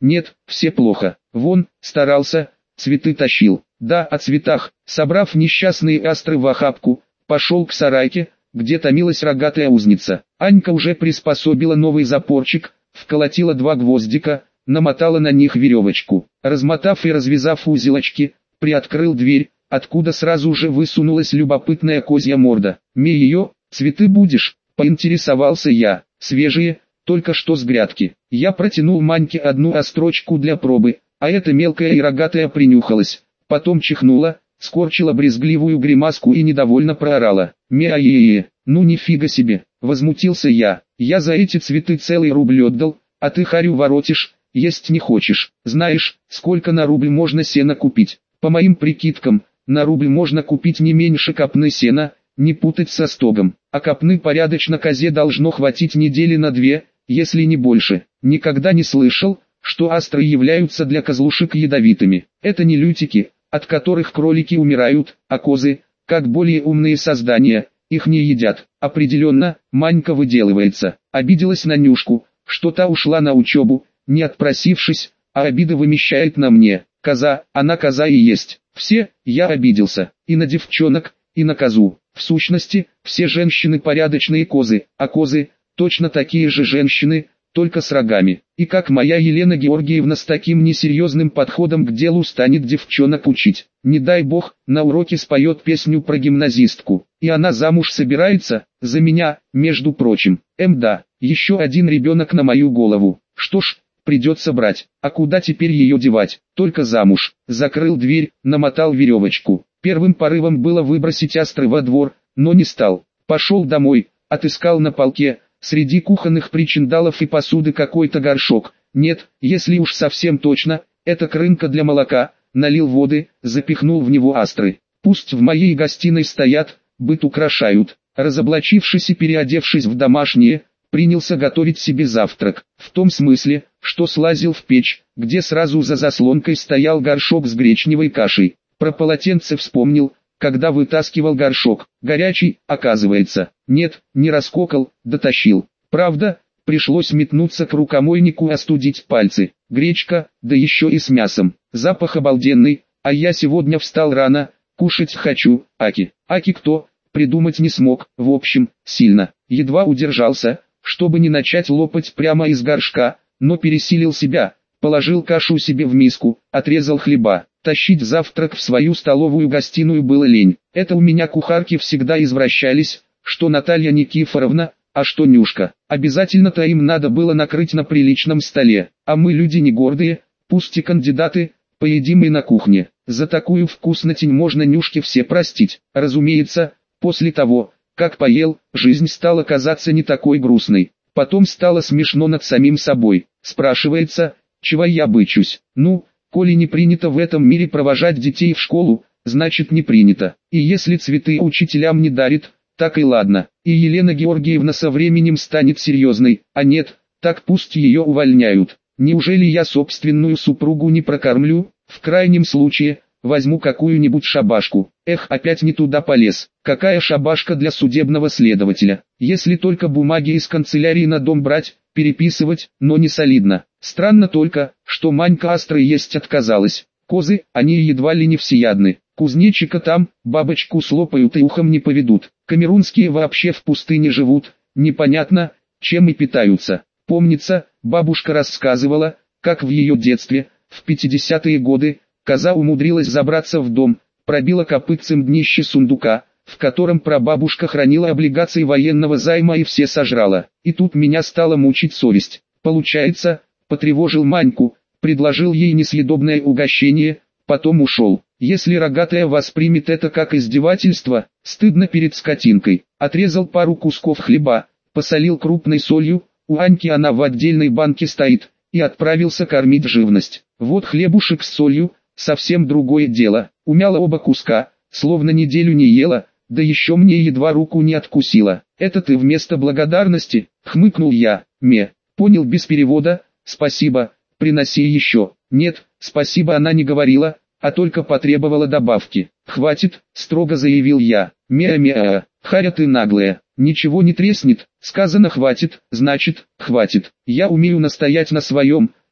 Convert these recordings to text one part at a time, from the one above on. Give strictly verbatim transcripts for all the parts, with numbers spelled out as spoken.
Нет, все плохо. Вон, старался, цветы тащил. Да, о цветах. Собрав несчастные астры в охапку, пошел к сарайке, где томилась рогатая узница. Анька уже приспособила новый запорчик, вколотила два гвоздика, намотала на них веревочку. Размотав и развязав узелочки, приоткрыл дверь, откуда сразу же высунулась любопытная козья морда. «Ме ее, цветы будешь?» – поинтересовался я. «Свежие, только что с грядки». Я протянул Маньке одну острочку для пробы, а эта мелкая и рогатая принюхалась, потом чихнула, скорчила брезгливую гримаску и недовольно проорала. «Мя-е-е, ну нифига себе!» – возмутился я. «Я за эти цветы целый рубль отдал, а ты харю воротишь, есть не хочешь. Знаешь, сколько на рубль можно сена купить? По моим прикидкам, на рубль можно купить не меньше копны сена, не путать со стогом. А копны порядочно козе должно хватить недели на две, если не больше. Никогда не слышал, что астры являются для козлушек ядовитыми. Это не лютики, от которых кролики умирают, а козы, как более умные создания, их не едят». Определенно, Манька выделывается. Обиделась на Нюшку, что та ушла на учебу, не отпросившись, а обида вымещает на мне. Коза, она коза и есть. Все, я обиделся, и на девчонок, и на козу. В сущности, все женщины порядочные козы, а козы, точно такие же женщины, только с рогами. И как моя Елена Георгиевна с таким несерьезным подходом к делу станет девчонок учить? Не дай бог, на уроке споет песню про гимназистку. И она замуж собирается, за меня, между прочим. Эм да, еще один ребенок на мою голову. Что ж, придется брать. А куда теперь ее девать? Только замуж. Закрыл дверь, намотал веревочку. Первым порывом было выбросить астры во двор, но не стал. Пошел домой, отыскал на полке, среди кухонных причиндалов и посуды какой-то горшок. Нет, если уж совсем точно, это крынка для молока. Налил воды, запихнул в него астры. Пусть в моей гостиной стоят, быт украшают. Разоблачившись и переодевшись в домашнее, принялся готовить себе завтрак. В том смысле, что слазил в печь, где сразу за заслонкой стоял горшок с гречневой кашей. Про полотенце вспомнил, когда вытаскивал горшок. Горячий, оказывается. Нет, не раскокал, дотащил. Правда, пришлось метнуться к рукомойнику остудить пальцы. Гречка, да еще и с мясом. Запах обалденный, а я сегодня встал рано, кушать хочу. Аки. Аки кто? Придумать не смог. В общем, сильно. Едва удержался, чтобы не начать лопать прямо из горшка, но пересилил себя. Положил кашу себе в миску, отрезал хлеба. Тащить завтрак в свою столовую гостиную было лень. Это у меня кухарки всегда извращались, что Наталья Никифоровна, а что Нюшка. Обязательно-то им надо было накрыть на приличном столе. А мы люди не гордые, пусть и кандидаты, поедим и на кухне. За такую вкуснотень можно Нюшке все простить. Разумеется, после того, как поел, жизнь стала казаться не такой грустной. Потом стало смешно над самим собой. Спрашивается, чего я бычусь? Ну, коли не принято в этом мире провожать детей в школу, значит не принято. И если цветы учителям не дарит, так и ладно. И Елена Георгиевна со временем станет серьезной, а нет, так пусть ее увольняют. Неужели я собственную супругу не прокормлю? В крайнем случае, возьму какую-нибудь шабашку. Эх, опять не туда полез. Какая шабашка для судебного следователя? Если только бумаги из канцелярии на дом брать, переписывать, но не солидно. Странно только, что Манька астры есть отказалась. Козы, они едва ли не всеядны. Кузнечика там, бабочку слопают и ухом не поведут. Камерунские вообще в пустыне живут, непонятно, чем и питаются. Помнится, бабушка рассказывала, как в ее детстве, в пятидесятые годы, коза умудрилась забраться в дом, пробила копытцем днище сундука, в котором прабабушка хранила облигации военного займа и все сожрала. И тут меня стала мучить совесть. Получается, потревожил Маньку, предложил ей несъедобное угощение, потом ушел. Если рогатая воспримет это как издевательство, стыдно перед скотинкой. Отрезал пару кусков хлеба, посолил крупной солью, у Аньки она в отдельной банке стоит, и отправился кормить живность. Вот хлебушек с солью, совсем другое дело. Умяла оба куска, словно неделю не ела, да еще мне едва руку не откусила. Это ты вместо благодарности, хмыкнул я. Ме, понял без перевода, спасибо, приноси еще. Нет, спасибо она не говорила, а только потребовала добавки. «Хватит», — строго заявил я. «Мя-мя, харя ты наглая, ничего не треснет, сказано хватит, значит, хватит. Я умею настоять на своем,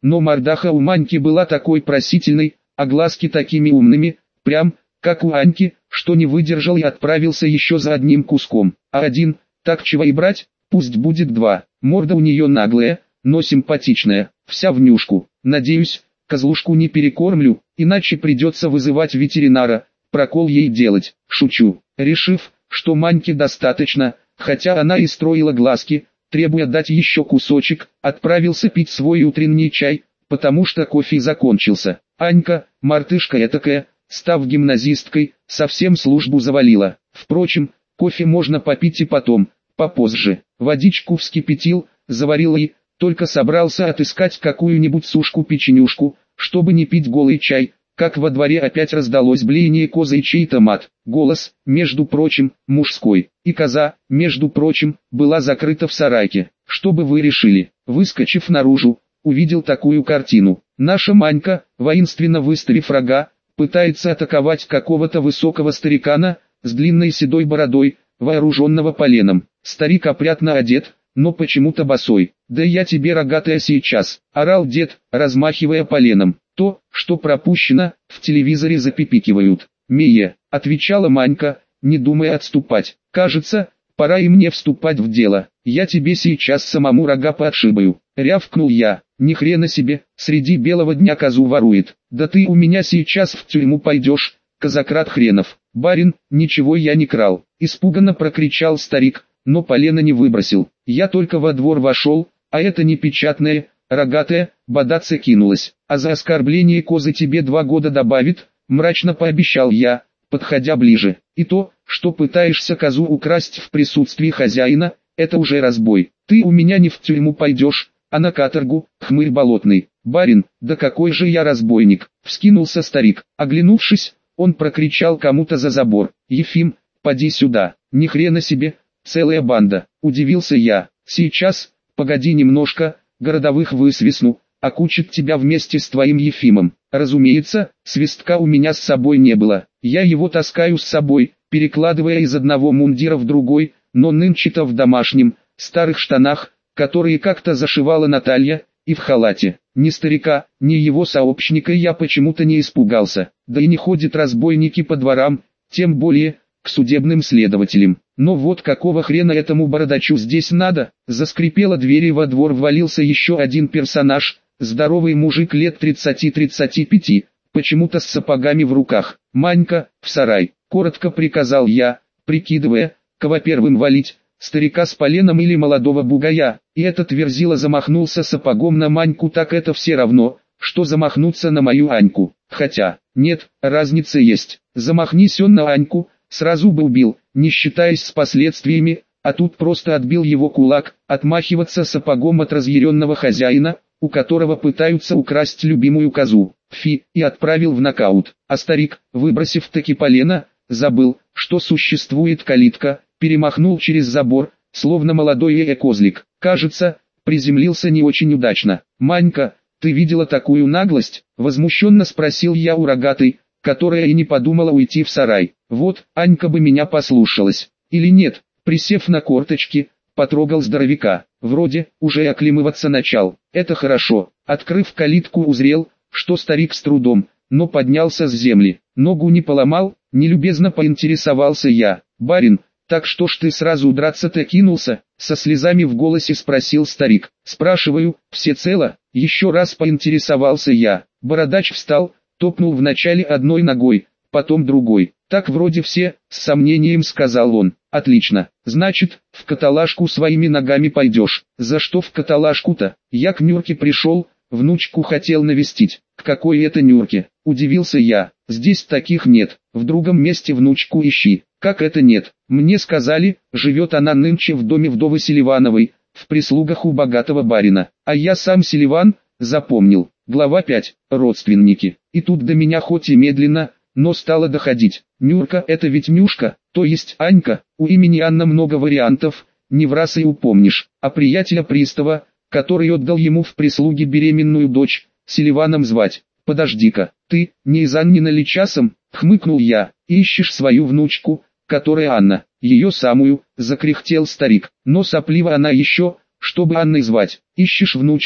но мордаха у Маньки была такой просительной, а глазки такими умными, прям, как у Аньки, что не выдержал и отправился еще за одним куском. А один, так чего и брать, пусть будет два. Морда у нее наглая, но симпатичная, вся в нюшку. Надеюсь, козлушку не перекормлю, иначе придется вызывать ветеринара, прокол ей делать. Шучу. Решив, что Маньке достаточно, хотя она и строила глазки, требуя дать еще кусочек, отправился пить свой утренний чай, потому что кофе закончился. Анька, мартышка этакая, став гимназисткой, совсем службу завалила. Впрочем, кофе можно попить и потом, попозже. Водичку вскипятил, заварил и, только собрался отыскать какую-нибудь сушку-печенюшку, чтобы не пить голый чай, как во дворе опять раздалось блеяние козы и чей-то мат. Голос, между прочим, мужской, и коза, между прочим, была закрыта в сарайке. Что бы вы решили? Выскочив наружу, увидел такую картину. Наша Манька, воинственно выставив рога, пытается атаковать какого-то высокого старикана, с длинной седой бородой, вооруженного поленом. Старик опрятно одет, но почему-то босой. «Да я тебе, рогатая, сейчас!» – орал дед, размахивая поленом. «То, что пропущено, в телевизоре запипикивают». «Мия», – отвечала Манька, не думая отступать. «Кажется, пора и мне вступать в дело. Я тебе сейчас самому рога поотшибаю». Рявкнул я. «Ни хрена себе, среди белого дня козу ворует. Да ты у меня сейчас в тюрьму пойдешь, казакрат хренов». «Барин, ничего я не крал», – испуганно прокричал старик, но полено не выбросил. Я только во двор вошел, а это непечатное, рогатая, бодаться кинулась. «А за оскорбление козы тебе два года добавит», – мрачно пообещал я, подходя ближе. «И то, что пытаешься козу украсть в присутствии хозяина, это уже разбой. Ты у меня не в тюрьму пойдешь, а на каторгу, хмырь болотный». «Барин, да какой же я разбойник!» – вскинулся старик. Оглянувшись, он прокричал кому-то за забор. «Ефим, поди сюда!» «Ни хрена себе, целая банда!» – удивился я. «Сейчас, погоди немножко, городовых высвистну, окучат тебя вместе с твоим Ефимом». Разумеется, свистка у меня с собой не было. Я его таскаю с собой, перекладывая из одного мундира в другой, но нынче-то в домашнем, старых штанах, которые как-то зашивала Наталья, и в халате. Ни старика, ни его сообщника я почему-то не испугался. Да и не ходят разбойники по дворам, тем более, к судебным следователям. Но вот какого хрена этому бородачу здесь надо? Заскрипела дверь и во двор ввалился еще один персонаж, здоровый мужик лет тридцати-тридцати пяти, почему-то с сапогами в руках. «Манька, в сарай», — коротко приказал я, прикидывая, кого первым валить, старика с поленом или молодого бугая, и этот верзила замахнулся сапогом на Маньку, так это все равно, что замахнуться на мою Аньку. Хотя, нет, разница есть. Замахнись он на Аньку, сразу бы убил, не считаясь с последствиями, а тут просто отбил его кулак. Отмахиваться сапогом от разъяренного хозяина, у которого пытаются украсть любимую козу, фи, и отправил в нокаут. А старик, выбросив таки полено, забыл, что существует калитка, перемахнул через забор, словно молодой э-козлик. Кажется, приземлился не очень удачно. «Манька, ты видела такую наглость?» – возмущенно спросил я у рогатой, которая и не подумала уйти в сарай. «Вот, Анька бы меня послушалась. Или нет?» Присев на корточки, потрогал здоровяка. Вроде, уже оклемываться начал. Это хорошо. Открыв калитку, узрел, что старик с трудом, но поднялся с земли. Ногу не поломал, нелюбезно поинтересовался я. «Барин, так что ж ты сразу драться-то кинулся?» Со слезами в голосе спросил старик. «Спрашиваю, все цело?» Еще раз поинтересовался я. Бородач встал, топнул вначале одной ногой, потом другой. «Так вроде все», — с сомнением сказал он. «Отлично, значит, в каталажку своими ногами пойдешь». «За что в каталажку-то? Я к Нюрке пришел, внучку хотел навестить». «К какой это Нюрке?» — удивился я. «Здесь таких нет, в другом месте внучку ищи». «Как это нет? Мне сказали, живет она нынче в доме вдовы Селивановой, в прислугах у богатого барина. А я сам Селиван, запомнил». Глава пять. Родственники. И тут до меня хоть и медленно, но стало доходить. Нюрка — это ведь Нюшка, то есть Анька. У имени Анна много вариантов, не в раз и упомнишь. А приятеля пристава, который отдал ему в прислуги беременную дочь, Селиваном звать. «Подожди-ка, ты, не из Аннина ли часом?» — хмыкнул я. «Ищешь свою внучку, которая Анна». «Ее самую», — закряхтел старик. «Но соплива она еще, чтобы Анной звать. Ищешь внучку,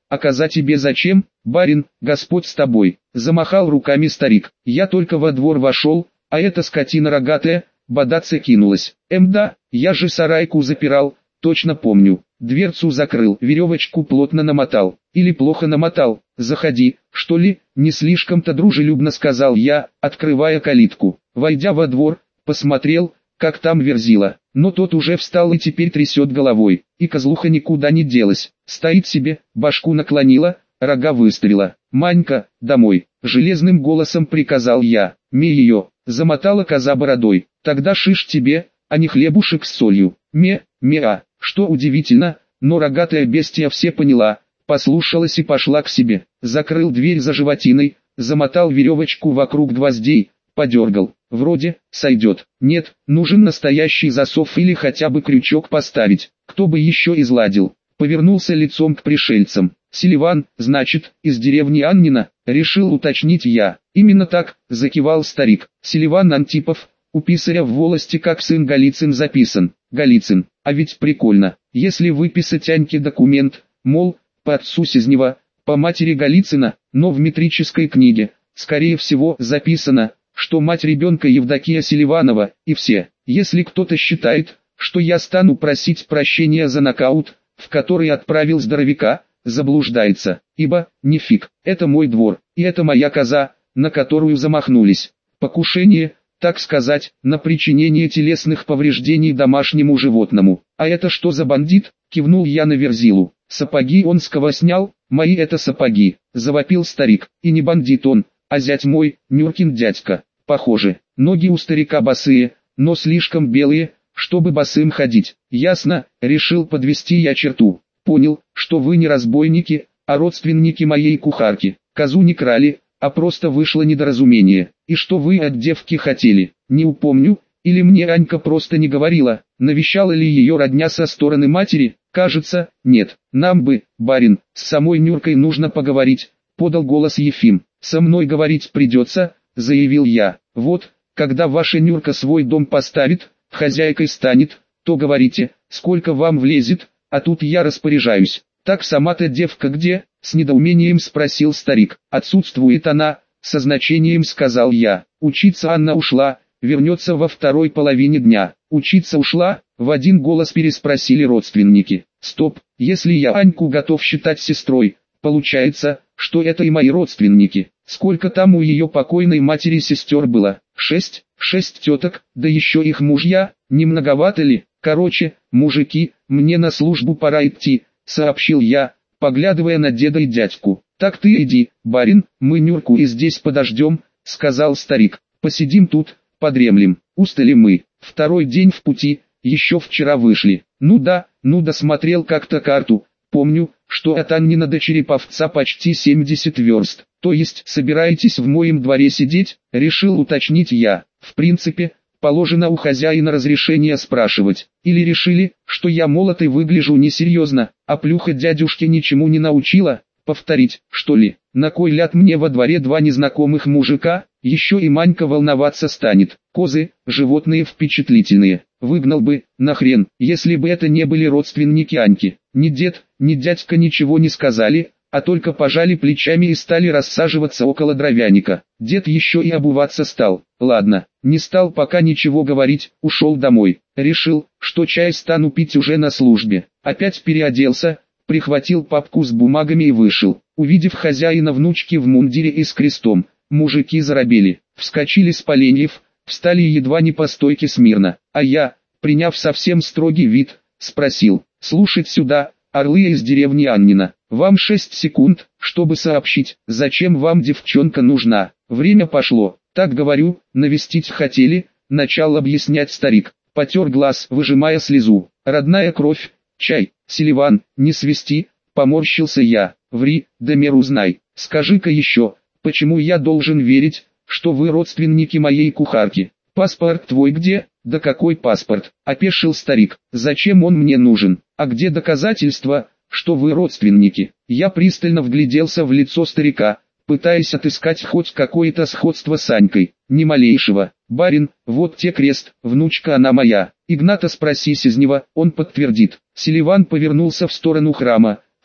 а коза тебе зачем, барин, Господь с тобой, замахал руками старик. Я только во двор вошел, а эта скотина рогатая, бодаться кинулась. Эм да, я же сарайку запирал, точно помню. Дверцу закрыл, веревочку плотно намотал. Или плохо намотал. Заходи, что ли, не слишком-то дружелюбно сказал я, открывая калитку. Войдя во двор, посмотрел, как там Верзила. Но тот уже встал и теперь трясет головой. И козлуха никуда не делась. Стоит себе, башку наклонила, рога выставила. «Манька, домой!» Железным голосом приказал я. «Ме ее!» Замотала коза бородой. «Тогда шиш тебе, а не хлебушек с солью». «Ме, меа!» Что удивительно, но рогатая бестия все поняла, послушалась и пошла к себе. Закрыл дверь за животиной, замотал веревочку вокруг гвоздей, подергал. Вроде, сойдет. Нет, нужен настоящий засов или хотя бы крючок поставить. Кто бы еще изладил. Повернулся лицом к пришельцам. «Селиван, значит, из деревни Аннина?» Решил уточнить я. «Именно так», закивал старик. «Селиван Антипов, у писаря в волости как сын Голицын записан». Голицын, а ведь прикольно, если выписать Аньке документ, мол, по отцу Сизнева, по матери Голицына, но в метрической книге, скорее всего, записано, что мать ребенка Евдокия Селиванова, и все. Если кто-то считает, что я стану просить прощения за нокаут, в который отправил здоровяка, заблуждается, ибо, нифиг, это мой двор, и это моя коза, на которую замахнулись. Покушение, так сказать, на причинение телесных повреждений домашнему животному. «А это что за бандит?» — кивнул я на Верзилу. «Сапоги он с кого снял? Мои это сапоги», — завопил старик. «И не бандит он, а зять мой, Нюркин дядька. Похоже, ноги у старика босые, но слишком белые, чтобы босым ходить». «Ясно», — решил подвести я черту. «Понял, что вы не разбойники, а родственники моей кухарки. Козу не крали, а просто вышло недоразумение. И что вы от девки хотели, не упомню, или мне Анька просто не говорила, навещала ли ее родня со стороны матери? Кажется, нет. Нам бы, барин, с самой Нюркой нужно поговорить», — подал голос Ефим. «Со мной говорить придется», — заявил я. «Вот, когда ваша Нюрка свой дом поставит, хозяйкой станет, то говорите, сколько вам влезет, а тут я распоряжаюсь». «Так сама-то девка где?» — с недоумением спросил старик. «Отсутствует она», — со значением сказал я. «Учиться Анна ушла, вернется во второй половине дня». «Учиться ушла?» — в один голос переспросили родственники. «Стоп, если я Аньку готов считать сестрой, получается, что это и мои родственники. Сколько там у ее покойной матери сестер было? Шесть? Шесть теток, да еще их мужья, не многовато ли? Короче, мужики, мне на службу пора идти», — сообщил я, поглядывая на деда и дядьку. «Так ты иди, барин, мы Нюрку и здесь подождем», — сказал старик. «Посидим тут, подремлем. Устали мы, второй день в пути, еще вчера вышли». «Ну да, ну да, смотрел как-то карту, помню, что от Аннина до Череповца почти семьдесят верст. То есть собираетесь в моем дворе сидеть?» — решил уточнить я. «В принципе, положено у хозяина разрешение спрашивать. Или решили, что я молотый выгляжу несерьезно, а плюха дядюшки ничему не научила? Повторить, что ли? На кой ляд мне во дворе два незнакомых мужика? Еще и Манька волноваться станет. Козы, животные впечатлительные. Выгнал бы, нахрен, если бы это не были родственники Аньки. Ни дед, ни дядька ничего не сказали, а только пожали плечами и стали рассаживаться около дровяника. Дед еще и обуваться стал. Ладно, не стал пока ничего говорить, ушел домой. Решил, что чай стану пить уже на службе. Опять переоделся, прихватил папку с бумагами и вышел. Увидев хозяина внучки в мундире и с крестом, мужики заробели, вскочили с поленьев, встали едва не по стойке смирно. А я, приняв совсем строгий вид, спросил: «Слушать сюда, орлы из деревни Аннина, вам шесть секунд, чтобы сообщить, зачем вам девчонка нужна». Время пошло. «Так говорю, навестить хотели», — начал объяснять старик. Потер глаз, выжимая слезу. «Родная кровь, чай, Селиван, не свисти», — поморщился я. «Ври, да меру знай. Скажи-ка еще, почему я должен верить, что вы родственники моей кухарки? Паспорт твой где?» «Да какой паспорт?» — опешил старик. «Зачем он мне нужен? А где доказательства, что вы родственники?» Я пристально вгляделся в лицо старика, пытаясь отыскать хоть какое-то сходство с Анькой. Ни малейшего. «Барин, вот те крест, внучка она моя. Игната спроси Сизнева, он подтвердит». Селиван повернулся в сторону храма,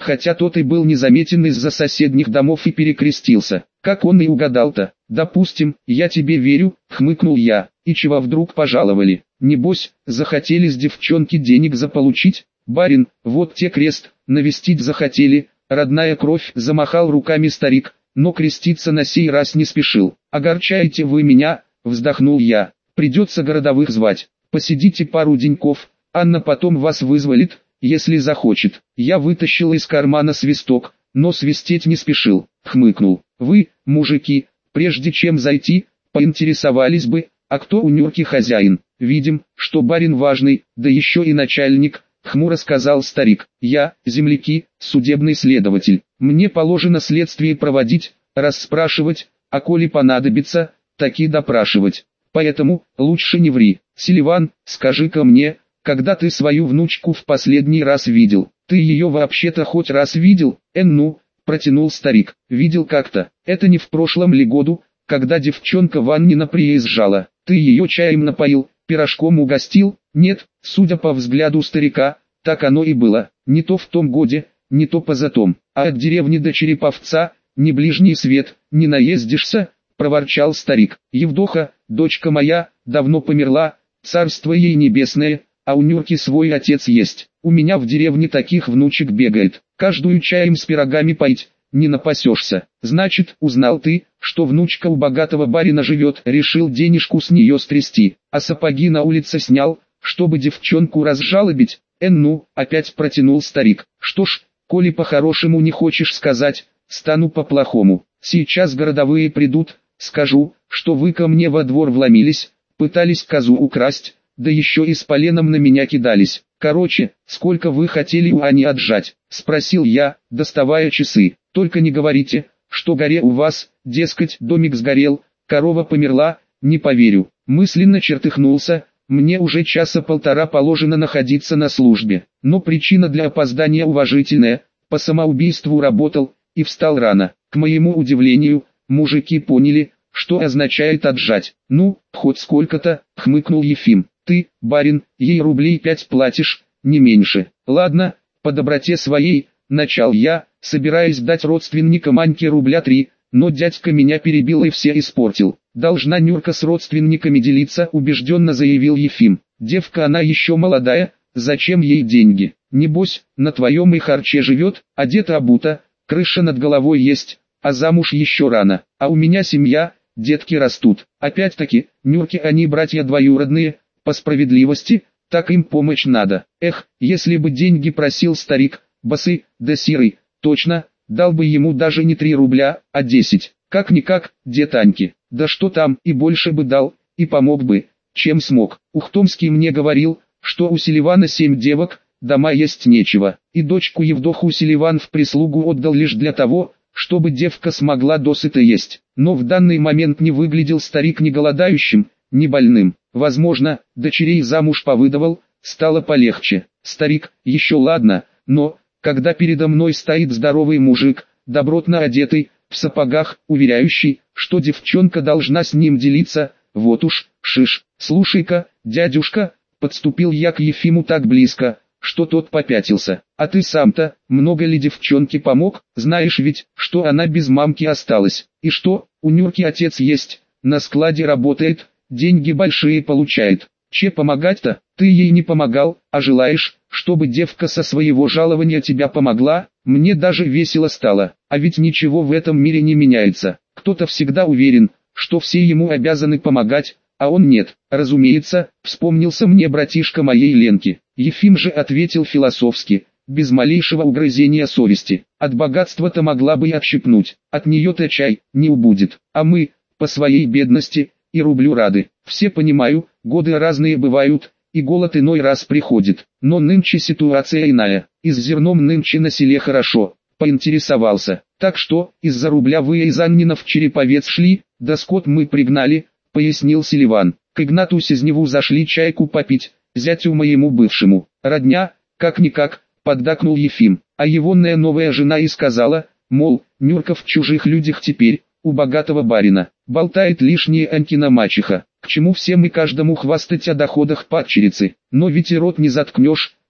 хотя тот и был незаметен из-за соседних домов и перекрестился. Как он и угадал-то? Допустим, я тебе верю, хмыкнул я. И чего вдруг пожаловали? Небось, захотели с девчонки денег заполучить? Барин, вот те крест, навестить захотели, родная кровь, замахал руками старик, но креститься на сей раз не спешил. Огорчаете вы меня, вздохнул я, придется городовых звать, посидите пару деньков, Анна потом вас вызволит, если захочет. Я вытащил из кармана свисток, но свистеть не спешил, хмыкнул. Вы, мужики, прежде чем зайти, поинтересовались бы, а кто у Нюрки хозяин? Видим, что барин важный, да еще и начальник, хмуро сказал старик. Я, земляки, судебный следователь, мне положено следствие проводить, расспрашивать, а коли понадобится, таки допрашивать. Поэтому, лучше не ври. Селиван, скажи-ка мне, когда ты свою внучку в последний раз видел? Ты ее вообще-то хоть раз видел? Эн ну, протянул старик. Видел как-то. Это не в прошлом ли году, когда девчонка Ваннина приезжала? Ты ее чаем напоил, пирожком угостил? Нет, судя по взгляду старика, так оно и было. Не то в том годе, не то позатом. А от деревни до Череповца, не ближний свет, не наездишься, проворчал старик. Евдоха, дочка моя, давно померла, царство ей небесное, а у Нюрки свой отец есть. У меня в деревне таких внучек бегает, каждую чаем с пирогами поить, не напасешься. Значит, узнал ты, что внучка у богатого барина живет, решил денежку с нее стрясти, а сапоги на улице снял, чтобы девчонку разжалобить. Эн ну, опять протянул старик. Что ж, коли по-хорошему не хочешь сказать, стану по-плохому. Сейчас городовые придут, скажу, что вы ко мне во двор вломились, пытались козу украсть, да еще и с поленом на меня кидались. Короче, сколько вы хотели у Ани отжать? Спросил я, доставая часы. Только не говорите, что горе у вас, дескать, домик сгорел, корова померла, не поверю. Мысленно чертыхнулся, мне уже часа полтора положено находиться на службе. Но причина для опоздания уважительная, по самоубийству работал, и встал рано. К моему удивлению, мужики поняли, что означает отжать. Ну, хоть сколько-то, хмыкнул Ефим. Ты, барин, ей рублей пять платишь, не меньше. Ладно, по доброте своей, начал я, собираясь дать родственникам Аньке рубля три, но дядька меня перебил и все испортил. Должна Нюрка с родственниками делиться, убежденно заявил Ефим. Девка она еще молодая, зачем ей деньги? Небось, на твоем и харче живет, одета обута, крыша над головой есть, а замуж еще рано. А у меня семья, детки растут. Опять-таки, Нюрки они братья двоюродные, по справедливости, так им помощь надо. Эх, если бы деньги просил старик, босый, да сирый, точно, дал бы ему даже не три рубля, а десять. Как-никак, дед Аньки, да что там, и больше бы дал, и помог бы, чем смог. Ухтомский мне говорил, что у Селивана семь девок, дома есть нечего, и дочку Евдоху Селиван в прислугу отдал лишь для того, чтобы девка смогла досыта есть. Но в данный момент не выглядел старик ни голодающим, ни больным. Возможно, дочерей замуж повыдавал, стало полегче. Старик, еще ладно, но, когда передо мной стоит здоровый мужик, добротно одетый, в сапогах, уверяющий, что девчонка должна с ним делиться, вот уж, шиш. Слушай-ка, дядюшка, подступил я к Ефиму так близко, что тот попятился. А ты сам-то, много ли девчонке помог? Знаешь ведь, что она без мамки осталась. И что, у Нюрки отец есть, на складе работает, деньги большие получает. Че помогать-то? Ты ей не помогал, а желаешь, чтобы девка со своего жалования тебя помогла? Мне даже весело стало. А ведь ничего в этом мире не меняется. Кто-то всегда уверен, что все ему обязаны помогать, а он нет. Разумеется, вспомнился мне братишка моей Ленки. Ефим же ответил философски, без малейшего угрызения совести. От богатства-то могла бы и отщипнуть, от нее-то чай не убудет. А мы, по своей бедности, и рублю рады. Все понимаю, годы разные бывают, и голод иной раз приходит. Но нынче ситуация иная, и с зерном нынче на селе хорошо. Поинтересовался. Так что, из-за рубля вы из Аннина в Череповец шли, да скот мы пригнали, пояснил Селиван. К Игнату Сизневу зашли чайку попить, зятю моему бывшему. Родня, как-никак, поддакнул Ефим. А егонная новая жена и сказала, мол, Нюрка в чужих людях теперь, у богатого барина. Болтает лишнее Анькина мачеха. К чему всем и каждому хвастать о доходах падчерицы? Но ведь и рот не заткнешь,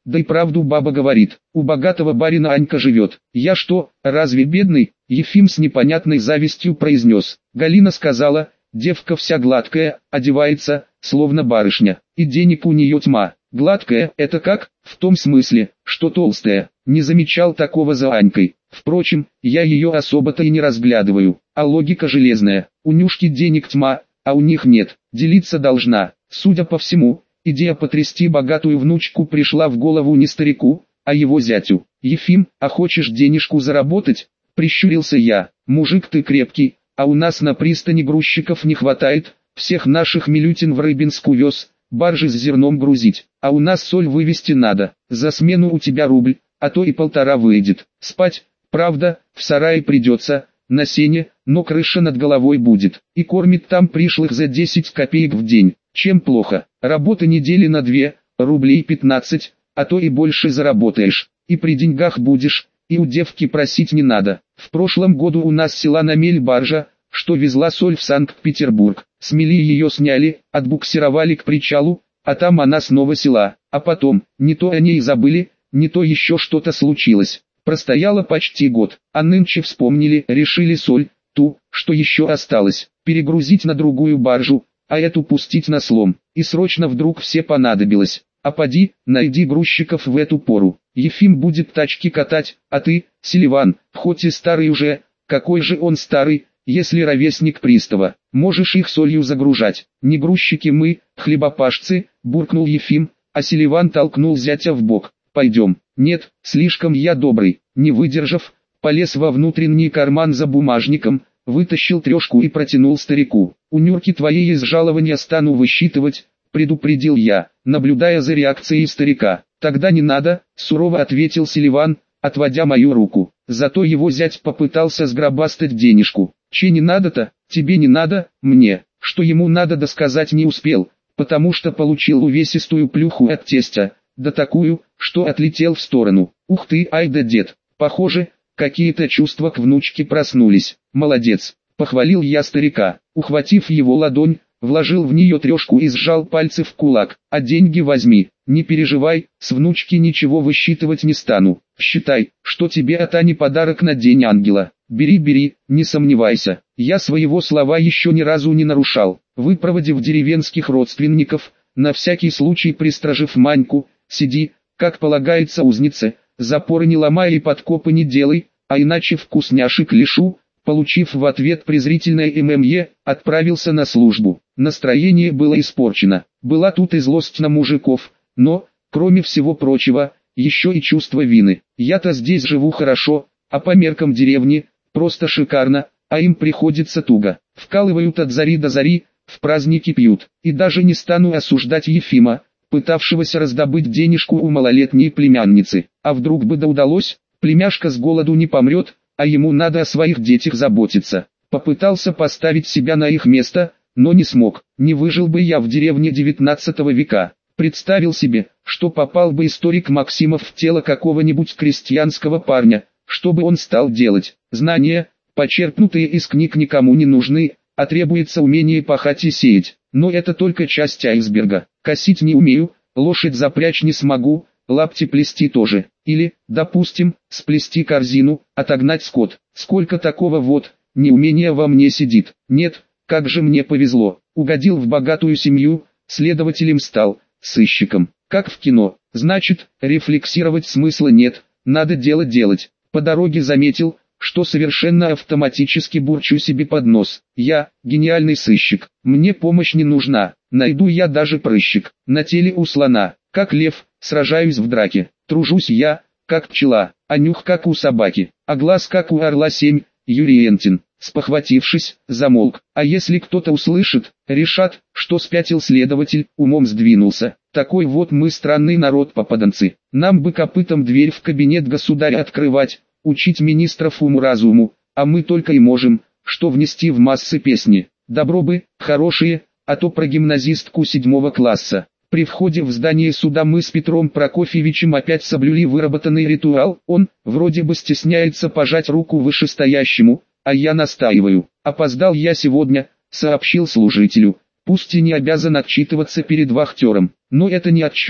Да и правду баба говорит, у богатого барина Анька живет. Я что, разве бедный? Ефим с непонятной завистью произнес. Галина сказала, девка вся гладкая, одевается, словно барышня, и денег у нее тьма. Гладкая, это как? В том смысле, что толстая. Не замечал такого за Анькой. Впрочем, я ее особо-то и не разглядываю. А логика железная. У Нюшки денег тьма, а у них нет. Делиться должна. Судя по всему, идея потрясти богатую внучку пришла в голову не старику, а его зятю. Ефим, а хочешь денежку заработать? Прищурился я. Мужик ты крепкий, а у нас на пристани грузчиков не хватает. Всех наших Милютин в Рыбинск увез, баржи с зерном грузить, а у нас соль вывести надо. За смену у тебя рубль, а то и полтора выйдет. Спать, правда, в сарае придется, на сене, но крыша над головой будет. И кормит там пришлых за десять копеек в день. Чем плохо? Работа недели на две, рублей пятнадцать, а то и больше заработаешь. И при деньгах будешь, и у девки просить не надо. В прошлом году у нас села на мель баржа, что везла соль в Санкт-Петербург. С мели ее сняли, отбуксировали к причалу, а там она снова села. А потом, не то о ней забыли, не то еще что-то случилось. Простояла почти год, а нынче вспомнили, решили соль, ту, что еще осталось, перегрузить на другую баржу, а эту пустить на слом. И срочно вдруг все понадобилось. А поди, найди грузчиков в эту пору. Ефим будет тачки катать, а ты, Селиван, хоть и старый уже, какой же он старый, если ровесник пристава, можешь их солью загружать. Не грузчики мы, хлебопашцы, буркнул Ефим, а Селиван толкнул зятя в бок. Пойдем. Нет, слишком я добрый. Не выдержав, полез во внутренний карман за бумажником, вытащил трешку и протянул старику. У Нюрки твоей из жалования стану высчитывать, предупредил я, наблюдая за реакцией старика. Тогда не надо, сурово ответил Селиван, отводя мою руку. Зато его зять попытался сгробастать денежку. Че не надо-то? Тебе не надо, мне. Что ему надо досказать не успел, потому что получил увесистую плюху от тестя, да такую, что отлетел в сторону. Ух ты, ай да дед. Похоже, какие-то чувства к внучке проснулись. Молодец, похвалил я старика. Ухватив его ладонь, вложил в нее трешку и сжал пальцы в кулак. А деньги возьми, не переживай, с внучки ничего высчитывать не стану. Считай, что тебе от Ани подарок на день ангела. Бери, бери, не сомневайся. Я своего слова еще ни разу не нарушал. Выпроводив деревенских родственников, на всякий случай пристражив Маньку, сиди, как полагается узнице, запоры не ломай и подкопы не делай, а иначе вкусняшек лишу. Получив в ответ презрительное ММЕ, отправился на службу. Настроение было испорчено. Была тут и злость на мужиков, но, кроме всего прочего, еще и чувство вины. Я-то здесь живу хорошо, а по меркам деревни, просто шикарно, а им приходится туго. Вкалывают от зари до зари, в праздники пьют. И даже не стану осуждать Ефима, пытавшегося раздобыть денежку у малолетней племянницы. А вдруг бы да удалось, племяшка с голоду не помрет, а ему надо о своих детях заботиться. Попытался поставить себя на их место, но не смог. Не выжил бы я в деревне девятнадцатого века. Представил себе, что попал бы историк Максимов в тело какого-нибудь крестьянского парня, что бы он стал делать. Знания, почерпнутые из книг, никому не нужны, а требуется умение пахать и сеять. Но это только часть айсберга. Косить не умею, лошадь запрячь не смогу, лапти плести тоже. Или, допустим, сплести корзину, отогнать скот. Сколько такого вот, неумения во мне сидит. Нет, как же мне повезло. Угодил в богатую семью, следователем стал, сыщиком. Как в кино. Значит, рефлексировать смысла нет, надо дело делать. По дороге заметил, что совершенно автоматически бурчу себе под нос. Я, гениальный сыщик, мне помощь не нужна. Найду я даже прыщик. На теле у слона, как лев, сражаюсь в драке. Тружусь я, как пчела, а нюх как у собаки, а глаз как у орла семь, Юрий Энтин. Спохватившись, замолк. А если кто-то услышит, решат, что спятил следователь, умом сдвинулся. Такой вот мы странный народ, попаданцы. Нам бы копытом дверь в кабинет государя открывать, учить министров уму-разуму, а мы только и можем, что внести в массы песни. Добро бы, хорошие, а то про гимназистку седьмого класса. При входе в здание суда мы с Петром Прокофьевичем опять соблюли выработанный ритуал. Он, вроде бы, стесняется пожать руку вышестоящему, а я настаиваю. Опоздал я сегодня, сообщил служителю. Пусть и не обязан отчитываться перед вахтером, но это не отчет,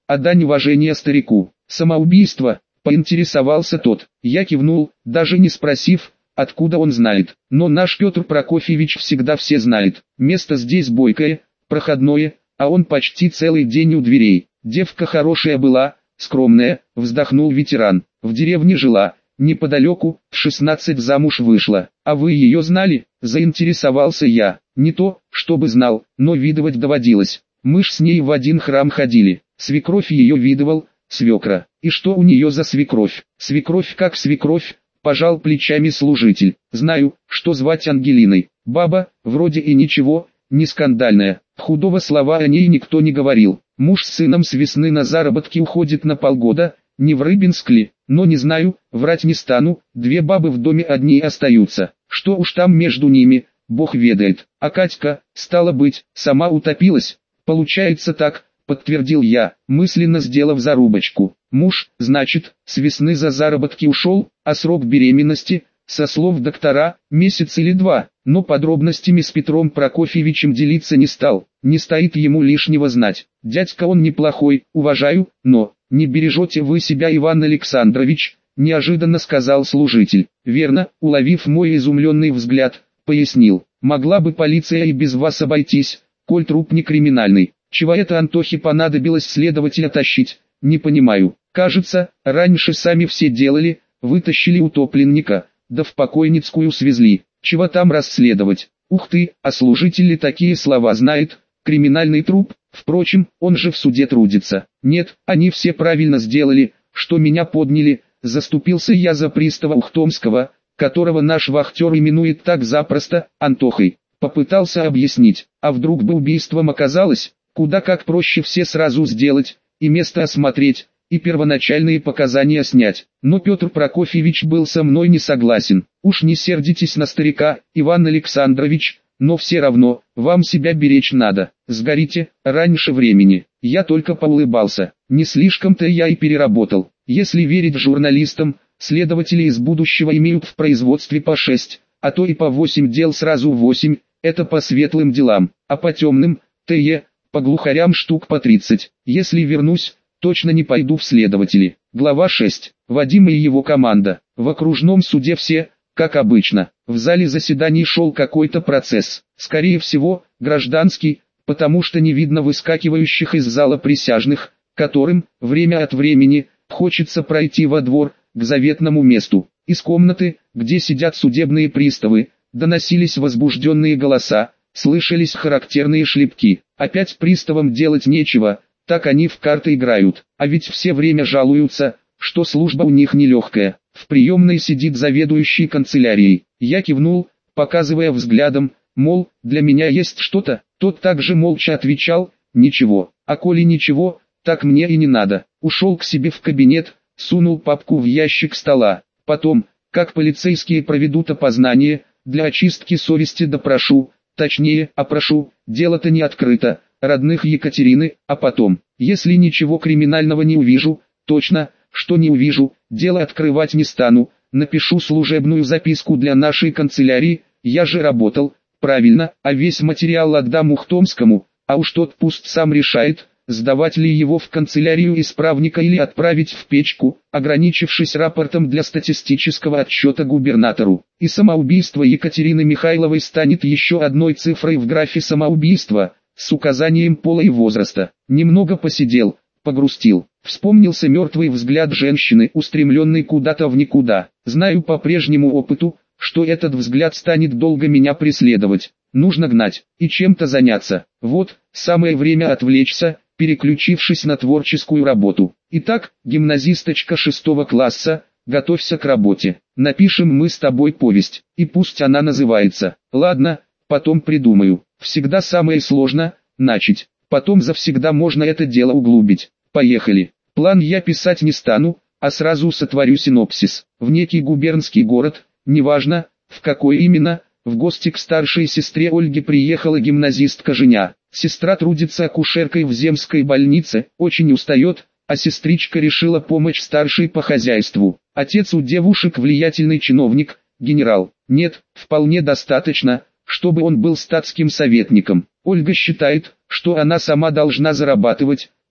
а дань уважения старику. Самоубийство, поинтересовался тот. Я кивнул, даже не спросив, откуда он знает. Но наш Петр Прокофьевич всегда все знает. Место здесь бойкое, проходное, а он почти целый день у дверей. Девка хорошая была, скромная, вздохнул ветеран. В деревне жила, неподалеку, в шестнадцать замуж вышла. А вы ее знали? Заинтересовался я. Не то, чтобы знал, но видывать доводилось. Мы ж с ней в один храм ходили. Свекровь ее видывал, свекра. И что у нее за свекровь? Свекровь как свекровь, пожал плечами служитель. Знаю, что звать Ангелиной. Баба, вроде и ничего, не скандальная. Худого слова о ней никто не говорил. Муж с сыном с весны на заработки уходит на полгода, не в Рыбинск ли, но не знаю, врать не стану, две бабы в доме одни остаются. Что уж там между ними, Бог ведает. А Катька, стало быть, сама утопилась. Получается так, подтвердил я, мысленно сделав зарубочку. Муж, значит, с весны за заработки ушел, а срок беременности, со слов доктора, месяц или два, но подробностями с Петром Прокофьевичем делиться не стал, не стоит ему лишнего знать. Дядька он неплохой, уважаю, но, не бережете вы себя, Иван Александрович, неожиданно сказал служитель. Верно, уловив мой изумленный взгляд, пояснил, могла бы полиция и без вас обойтись, коль труп не криминальный. Чего это Антохе понадобилось следователя тащить, не понимаю. Кажется, раньше сами все делали, вытащили утопленника, да в покойницкую свезли. Чего там расследовать? Ух ты, а служитель ли такие слова знает? Криминальный труп, впрочем, он же в суде трудится. Нет, они все правильно сделали, что меня подняли, заступился я за пристава Ухтомского, которого наш вахтер именует так запросто, Антохой. Попытался объяснить, а вдруг бы убийством оказалось, куда как проще все сразу сделать, и место осмотреть, и первоначальные показания снять. Но Петр Прокофьевич был со мной не согласен. Уж не сердитесь на старика, Иван Александрович, но все равно, вам себя беречь надо. Сгорите, раньше времени. Я только поулыбался. Не слишком-то я и переработал. Если верить журналистам, следователи из будущего имеют в производстве по шесть, а то и по восемь дел сразу восемь, это по светлым делам, а по темным, т.е., по глухарям штук по тридцать. Если вернусь, точно не пойду в следователи. Глава шесть. Вадим и его команда. В окружном суде все, как обычно. В зале заседаний шел какой-то процесс. Скорее всего, гражданский, потому что не видно выскакивающих из зала присяжных, которым, время от времени, хочется пройти во двор, к заветному месту. Из комнаты, где сидят судебные приставы, доносились возбужденные голоса, слышались характерные шлепки. Опять приставам делать нечего, так они в карты играют. А ведь все время жалуются, что служба у них нелегкая. В приемной сидит заведующий канцелярией. Я кивнул, показывая взглядом, мол, для меня есть что-то. Тот также молча отвечал, ничего. А коли ничего, так мне и не надо. Ушел к себе в кабинет, сунул папку в ящик стола. Потом, как полицейские проведут опознание, для очистки совести допрошу, точнее, опрошу, дело-то не открыто, родных Екатерины, а потом, если ничего криминального не увижу, точно, что не увижу, дело открывать не стану, напишу служебную записку для нашей канцелярии, я же работал, правильно, а весь материал отдам Ухтомскому, а уж тот пусть сам решает, сдавать ли его в канцелярию исправника или отправить в печку, ограничившись рапортом для статистического отчета губернатору. И самоубийство Екатерины Михайловой станет еще одной цифрой в графе самоубийства, с указанием пола и возраста. Немного посидел, погрустил. Вспомнился мертвый взгляд женщины, устремленный куда-то в никуда. Знаю по прежнему опыту, что этот взгляд станет долго меня преследовать. Нужно гнать и чем-то заняться. Вот, самое время отвлечься, переключившись на творческую работу. Итак, гимназисточка шестого класса, готовься к работе. Напишем мы с тобой повесть, и пусть она называется. Ладно, потом придумаю. Всегда самое сложно – начать. Потом завсегда можно это дело углубить. Поехали. План я писать не стану, а сразу сотворю синопсис. В некий губернский город, неважно, в какой именно, в гости к старшей сестре Ольге приехала гимназистка Женя. Сестра трудится акушеркой в земской больнице, очень устает, а сестричка решила помочь старшей по хозяйству. Отец у девушек влиятельный чиновник, генерал. Нет, вполне достаточно, чтобы он был статским советником. Ольга считает, что она сама должна зарабатывать,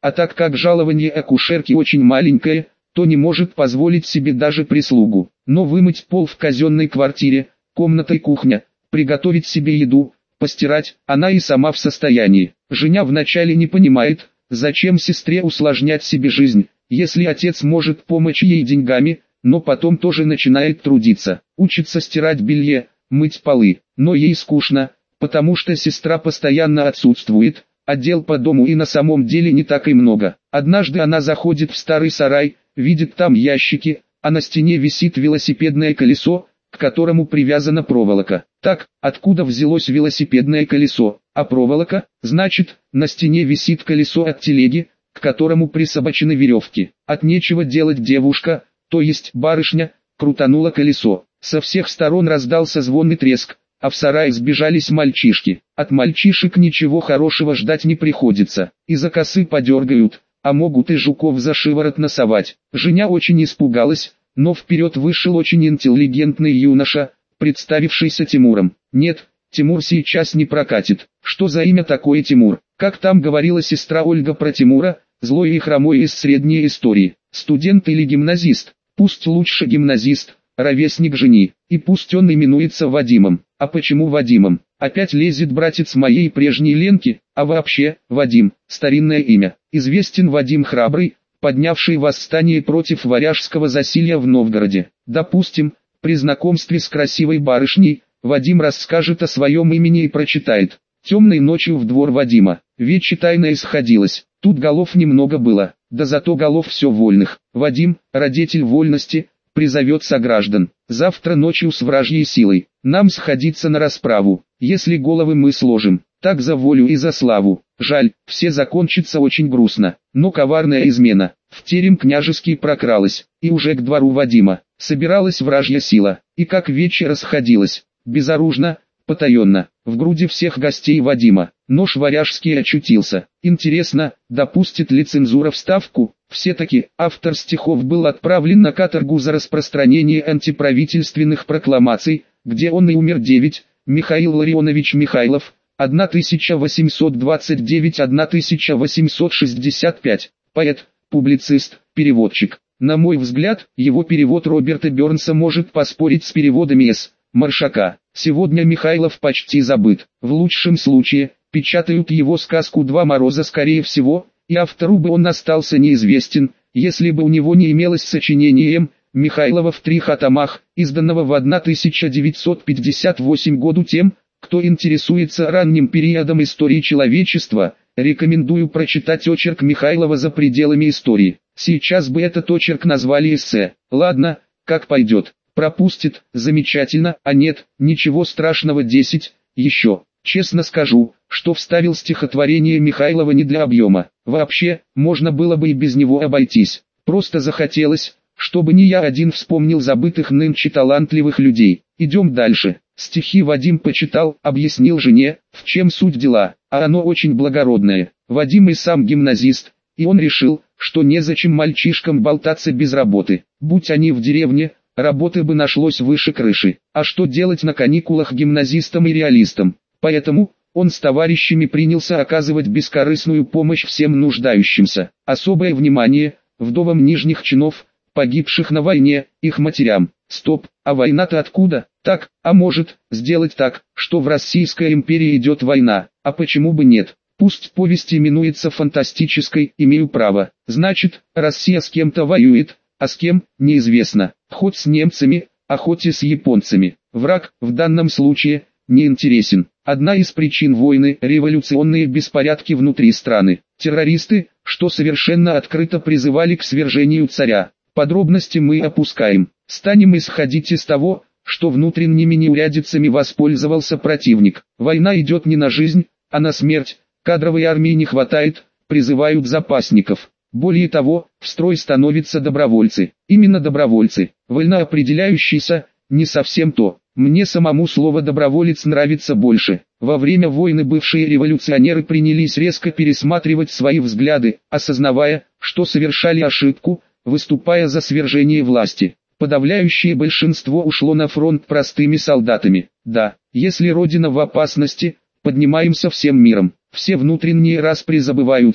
а так как жалование акушерки очень маленькое, то не может позволить себе даже прислугу. Но вымыть пол в казенной квартире, комната и кухня, приготовить себе еду, постирать, она и сама в состоянии. Женя вначале не понимает, зачем сестре усложнять себе жизнь, если отец может помочь ей деньгами, но потом тоже начинает трудиться, учится стирать белье, мыть полы, но ей скучно, потому что сестра постоянно отсутствует, а дел по дому и на самом деле не так и много. Однажды она заходит в старый сарай, видит там ящики, а на стене висит велосипедное колесо, к которому привязана проволока. Так, откуда взялось велосипедное колесо, а проволока? Значит, на стене висит колесо от телеги, к которому присобачены веревки. От нечего делать девушка, то есть барышня, крутанула колесо. Со всех сторон раздался звон и треск, а в сарай сбежались мальчишки. От мальчишек ничего хорошего ждать не приходится. И за косы подергают, а могут и жуков за шиворот носовать. Женя очень испугалась, но вперед вышел очень интеллигентный юноша, представившийся Тимуром. Нет, Тимур сейчас не прокатит. Что за имя такое Тимур? Как там говорила сестра Ольга про Тимура, злой и хромой из средней истории. Студент или гимназист? Пусть лучше гимназист, ровесник жени. И пусть он именуется Вадимом. А почему Вадимом? Опять лезет братец моей прежней Ленки, а вообще, Вадим, старинное имя. Известен Вадим Храбрый, поднявший восстание против варяжского засилья в Новгороде. Допустим, при знакомстве с красивой барышней, Вадим расскажет о своем имени и прочитает. Темной ночью в двор Вадима, вече тайна исходилась, тут голов немного было, да зато голов все вольных. Вадим, родитель вольности, призовет сограждан, завтра ночью с вражьей силой, нам сходиться на расправу, если головы мы сложим, так за волю и за славу. Жаль, все закончится очень грустно, но коварная измена, в терем княжеский прокралась, и уже к двору Вадима, собиралась вражья сила, и как вечер расходилась, безоружно, потаенно, в груди всех гостей Вадима, нож варяжский очутился. Интересно, допустит ли цензура вставку? Все-таки, автор стихов был отправлен на каторгу за распространение антиправительственных прокламаций, где он и умер. девять. Михаил Ларионович Михайлов, тысяча восемьсот двадцать девять — тысяча восемьсот шестьдесят пять, поэт, публицист, переводчик. На мой взгляд, его перевод Роберта Бернса может поспорить с переводами С. Маршака. Сегодня Михайлов почти забыт. В лучшем случае, печатают его сказку «Два мороза» скорее всего, и автору бы он остался неизвестен, если бы у него не имелось сочинения М. Михайлова в трех томах, изданного в тысяча девятьсот пятьдесят восьмом году. Тем, кто интересуется ранним периодом истории человечества, рекомендую прочитать очерк Михайлова «За пределами истории». Сейчас бы этот очерк назвали эссе. Ладно, как пойдет. Пропустит, замечательно, а нет, ничего страшного. десять. Еще, честно скажу, что вставил стихотворение Михайлова не для объема. Вообще, можно было бы и без него обойтись. Просто захотелось, чтобы не я один вспомнил забытых нынче талантливых людей. Идем дальше. Стихи Вадим почитал, объяснил жене, в чем суть дела, а оно очень благородное. Вадим и сам гимназист, и он решил, что незачем мальчишкам болтаться без работы. Будь они в деревне, работы бы нашлось выше крыши. А что делать на каникулах гимназистам и реалистам? Поэтому он с товарищами принялся оказывать бескорыстную помощь всем нуждающимся. Особое внимание вдовам нижних чинов, погибших на войне, их матерям. Стоп, а война-то откуда? Так, а может, сделать так, что в Российской империи идет война, а почему бы нет? Пусть повесть именуется фантастической, имею право. Значит, Россия с кем-то воюет, а с кем, неизвестно. Хоть с немцами, а хоть и с японцами. Враг, в данном случае, не интересен. Одна из причин войны – революционные беспорядки внутри страны. Террористы, что совершенно открыто призывали к свержению царя. Подробности мы опускаем. Станем исходить из того, что внутренними неурядицами воспользовался противник. Война идет не на жизнь, а на смерть. Кадровой армии не хватает, призывают запасников. Более того, в строй становятся добровольцы. Именно добровольцы. Вольноопределяющийся, не совсем то. Мне самому слово «доброволец» нравится больше. Во время войны бывшие революционеры принялись резко пересматривать свои взгляды, осознавая, что совершали ошибку, выступая за свержение власти. Подавляющее большинство ушло на фронт простыми солдатами. Да, если Родина в опасности, поднимаемся всем миром. Все внутренние распри забываются,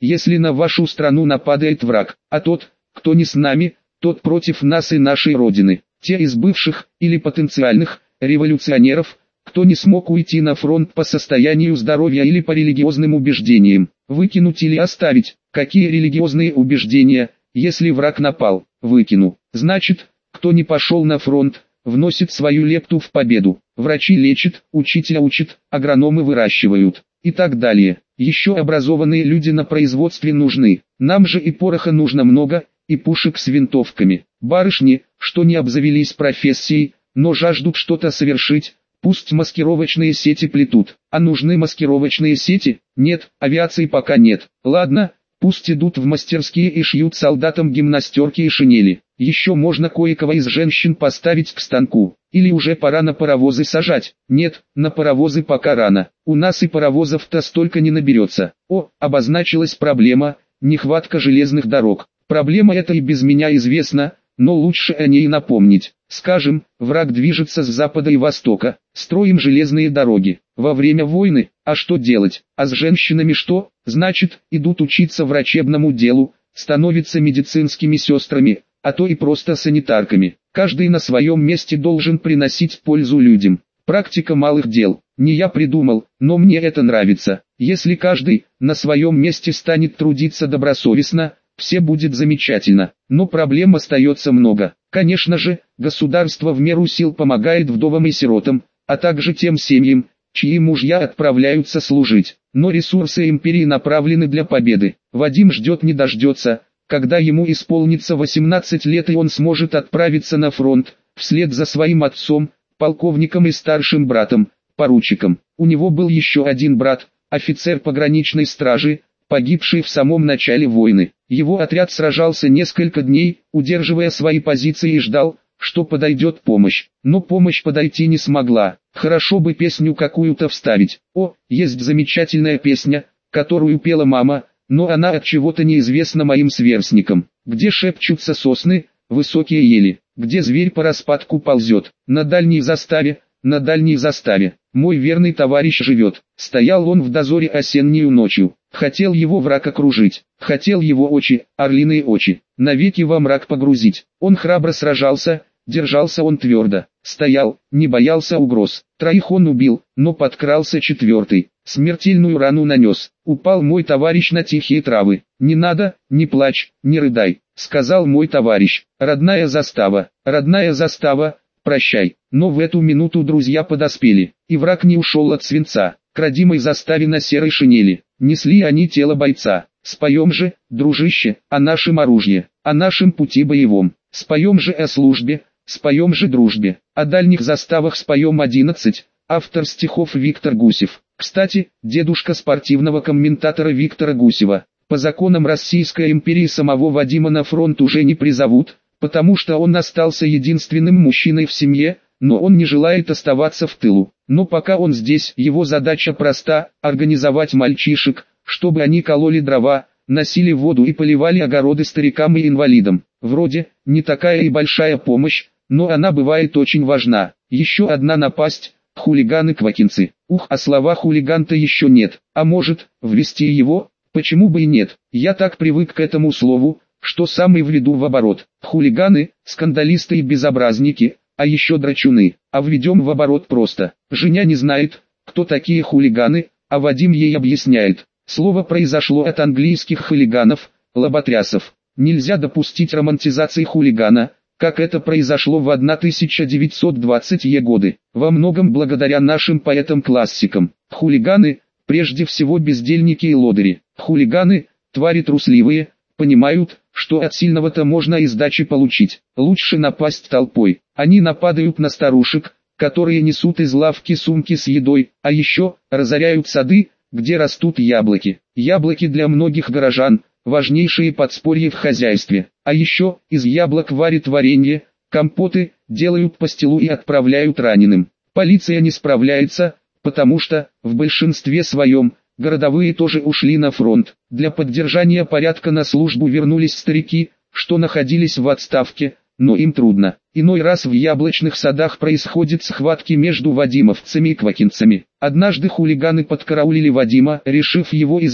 если на вашу страну нападает враг, а тот, кто не с нами, тот против нас и нашей Родины. Те из бывших, или потенциальных, революционеров, кто не смог уйти на фронт по состоянию здоровья или по религиозным убеждениям, выкинуть или оставить. Какие религиозные убеждения, если враг напал? Выкину. Значит, кто не пошел на фронт, вносит свою лепту в победу. Врачи лечат, учителя учат, агрономы выращивают. И так далее. Еще образованные люди на производстве нужны. Нам же и пороха нужно много, и пушек с винтовками. Барышни, что не обзавелись профессией, но жаждут что-то совершить, пусть маскировочные сети плетут. А нужны маскировочные сети? Нет, авиации пока нет. Ладно, пусть идут в мастерские и шьют солдатам гимнастерки и шинели. Еще можно кое-кого из женщин поставить к станку. Или уже пора на паровозы сажать? Нет, на паровозы пока рано. У нас и паровозов-то столько не наберется. О, обозначилась проблема, нехватка железных дорог. Проблема эта и без меня известна, но лучше о ней напомнить. Скажем, враг движется с запада и востока, строим железные дороги. Во время войны, а что делать? А с женщинами что? Значит, идут учиться врачебному делу, становятся медицинскими сестрами, а то и просто санитарками. Каждый на своем месте должен приносить пользу людям. Практика малых дел. Не я придумал, но мне это нравится. Если каждый на своем месте станет трудиться добросовестно, все будет замечательно. Но проблем остается много. Конечно же, государство в меру сил помогает вдовам и сиротам, а также тем семьям, чьи мужья отправляются служить. Но ресурсы империи направлены для победы. Вадим ждет не дождется, когда ему исполнится восемнадцать лет и он сможет отправиться на фронт, вслед за своим отцом, полковником и старшим братом, поручиком. У него был еще один брат, офицер пограничной стражи, погибший в самом начале войны. Его отряд сражался несколько дней, удерживая свои позиции и ждал, что подойдет помощь. Но помощь подойти не смогла. Хорошо бы песню какую-то вставить. О, есть замечательная песня, которую пела мама, но она от чего-то неизвестна моим сверстникам. Где шепчутся сосны, высокие ели, где зверь по распадку ползет, на дальней заставе, на дальней заставе. Мой верный товарищ живет. Стоял он в дозоре осеннюю ночью. Хотел его враг окружить. Хотел его очи, орлиные очи, навеки во мрак погрузить. Он храбро сражался, держался он твердо. Стоял, не боялся угроз. Троих он убил, но подкрался четвертый. Смертельную рану нанес. Упал мой товарищ на тихие травы. «Не надо, не плачь, не рыдай», — сказал мой товарищ. «Родная застава, родная застава, прощай». Но в эту минуту друзья подоспели, и враг не ушел от свинца. К родимой заставе на серой шинели несли они тело бойца. Споем же, дружище, о нашем оружии, о нашем пути боевом. Споем же о службе, споем же дружбе. О дальних заставах споем одиннадцать. Автор стихов Виктор Гусев. Кстати, дедушка спортивного комментатора Виктора Гусева. По законам Российской империи самого Вадима на фронт уже не призовут, потому что он остался единственным мужчиной в семье, но он не желает оставаться в тылу. Но пока он здесь, его задача проста – организовать мальчишек, чтобы они кололи дрова, носили воду и поливали огороды старикам и инвалидам. Вроде, не такая и большая помощь, но она бывает очень важна. Еще одна напасть – хулиганы-квакинцы. Ух, а слова хулиган-то еще нет. А может, ввести его? Почему бы и нет? Я так привык к этому слову, что сам и введу в оборот. Хулиганы, скандалисты и безобразники, а еще драчуны. А введем в оборот просто. Женя не знает, кто такие хулиганы, а Вадим ей объясняет. Слово произошло от английских хулиганов, лоботрясов. Нельзя допустить романтизации хулигана, как это произошло в тысяча девятьсот двадцатые годы. Во многом благодаря нашим поэтам-классикам. Хулиганы, прежде всего бездельники и лодыри. Хулиганы, твари трусливые, понимают, что от сильного-то можно и сдачи получить. Лучше напасть толпой. Они нападают на старушек, которые несут из лавки сумки с едой, а еще разоряют сады, где растут яблоки. Яблоки для многих горожан – важнейшие подспорья в хозяйстве. А еще из яблок варят варенье, компоты, делают пастилу и отправляют раненым. Полиция не справляется, потому что, в большинстве своем, городовые тоже ушли на фронт. Для поддержания порядка на службу вернулись старики, что находились в отставке, но им трудно. Иной раз в яблочных садах происходят схватки между вадимовцами и квакинцами. Однажды хулиганы подкараулили Вадима, решив его избить,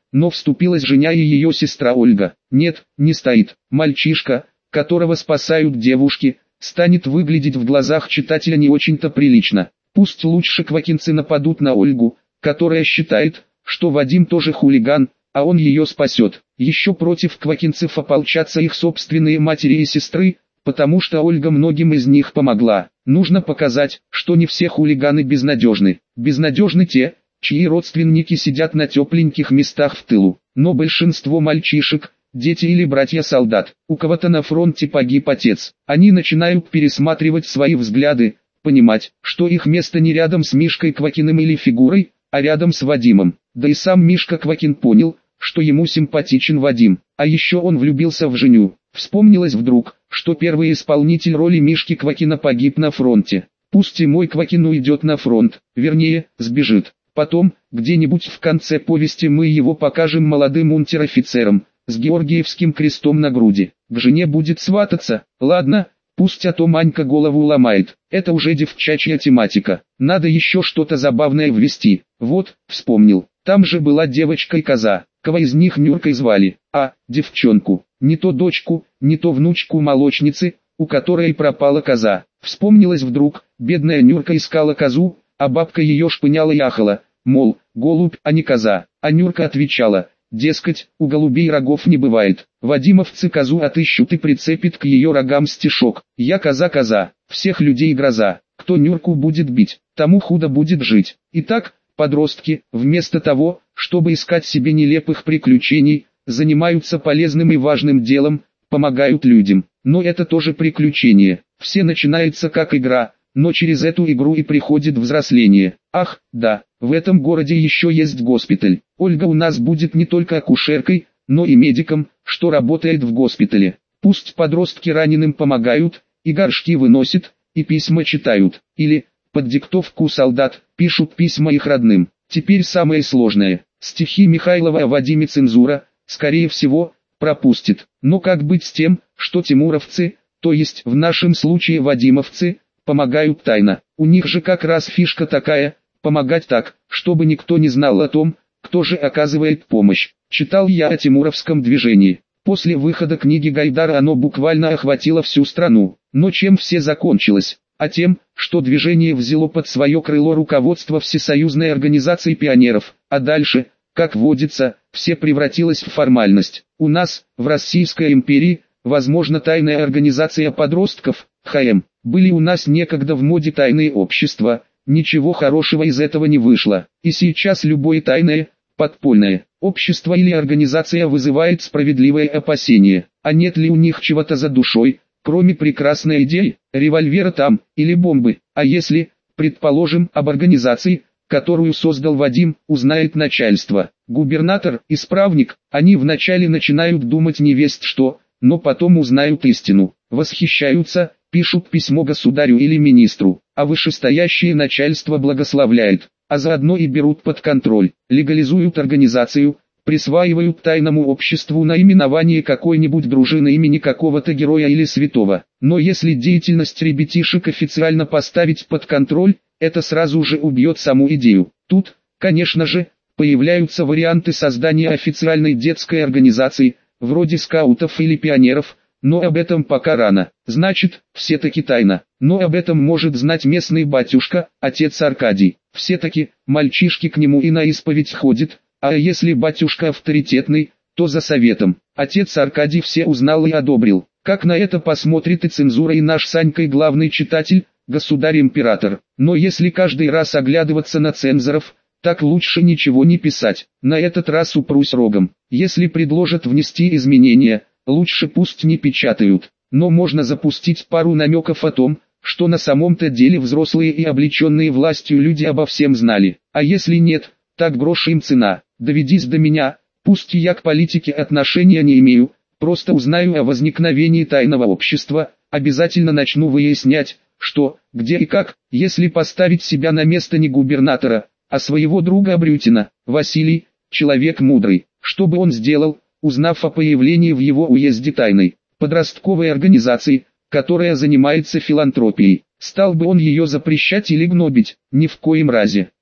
но вступилась женя и ее сестра Ольга. Нет, не стоит. Мальчишка, которого спасают девушки, станет выглядеть в глазах читателя не очень-то прилично. Пусть лучше квакинцы нападут на Ольгу, которая считает, что Вадим тоже хулиган, а он ее спасет. Еще против квакинцев ополчатся их собственные матери и сестры, потому что Ольга многим из них помогла. Нужно показать, что не все хулиганы безнадежны. Безнадежны те, чьи родственники сидят на тепленьких местах в тылу. Но большинство мальчишек, дети или братья солдат, у кого-то на фронте погиб отец. Они начинают пересматривать свои взгляды, понимать, что их место не рядом с Мишкой Квакиным или фигурой, а рядом с Вадимом. Да и сам Мишка Квакин понял, что ему симпатичен Вадим, а еще он влюбился в Женю. Вспомнилось вдруг, что первый исполнитель роли Мишки Квакина погиб на фронте. Пусть и мой Квакин уйдет на фронт, вернее, сбежит. Потом, где-нибудь в конце повести мы его покажем молодым унтер-офицером, с Георгиевским крестом на груди. К жене будет свататься, ладно, пусть а то Манька голову ломает. Это уже девчачья тематика. Надо еще что-то забавное ввести. Вот, вспомнил. Там же была девочка и коза. Кого из них Нюркой звали? А, девчонку. Не то дочку, не то внучку молочницы, у которой пропала коза. Вспомнилось вдруг, бедная Нюрка искала козу, а бабка ее шпыняла и ахала, мол, голубь, а не коза. А Нюрка отвечала, дескать, у голубей рогов не бывает. Вадимовцы козу отыщут и прицепит к ее рогам стишок. Я коза-коза, всех людей гроза. Кто Нюрку будет бить, тому худо будет жить. Итак, подростки, вместо того, чтобы искать себе нелепых приключений, занимаются полезным и важным делом, помогают людям. Но это тоже приключение. Все начинается как игра, но через эту игру и приходит взросление. Ах, да, в этом городе еще есть госпиталь. Ольга у нас будет не только акушеркой, но и медиком, что работает в госпитале. Пусть подростки раненым помогают, и горшки выносят, и письма читают, или, под диктовку солдат, пишут письма их родным. Теперь самое сложное. Стихи Михайлова о Вадиме цензура, скорее всего, пропустит. Но как быть с тем, что тимуровцы, то есть в нашем случае вадимовцы, помогают тайно? У них же как раз фишка такая, помогать так, чтобы никто не знал о том, кто же оказывает помощь. Читал я о тимуровском движении. После выхода книги Гайдара оно буквально охватило всю страну. Но чем все закончилось? А тем, что движение взяло под свое крыло руководство Всесоюзной организации пионеров, а дальше, как водится, все превратилось в формальность. У нас, в Российской империи, возможно тайная организация подростков, ха эм. Были у нас некогда в моде тайные общества, ничего хорошего из этого не вышло. И сейчас любое тайное, подпольное общество или организация вызывает справедливое опасение. А нет ли у них чего-то за душой, кроме прекрасной идеи, револьвера там, или бомбы? А если, предположим, об организации, которую создал Вадим, узнает начальство, губернатор, исправник, они вначале начинают думать невесть что, но потом узнают истину, восхищаются, пишут письмо государю или министру, а вышестоящее начальство благословляет, а заодно и берут под контроль, легализуют организацию, присваивают тайному обществу наименование какой-нибудь дружины имени какого-то героя или святого. Но если деятельность ребятишек официально поставить под контроль, это сразу же убьет саму идею. Тут, конечно же, появляются варианты создания официальной детской организации, вроде скаутов или пионеров, но об этом пока рано. Значит, все-таки тайна. Но об этом может знать местный батюшка, отец Аркадий. Все-таки, мальчишки к нему и на исповедь ходят, а если батюшка авторитетный, то за советом. Отец Аркадий все узнал и одобрил. Как на это посмотрит и цензура, и наш Санька, и главный читатель, государь-император. Но если каждый раз оглядываться на цензоров, так лучше ничего не писать. На этот раз упрусь рогом. Если предложат внести изменения, лучше пусть не печатают. Но можно запустить пару намеков о том, что на самом-то деле взрослые и облеченные властью люди обо всем знали. А если нет, так грош им цена. Доведись до меня, пусть я к политике отношения не имею, просто узнаю о возникновении тайного общества, обязательно начну выяснять, что, где и как, если поставить себя на место не губернатора, а своего друга Абрютина. Василий, человек мудрый, что бы он сделал, узнав о появлении в его уезде тайной подростковой организации, которая занимается филантропией? Стал бы он ее запрещать или гнобить? Ни в коем разе.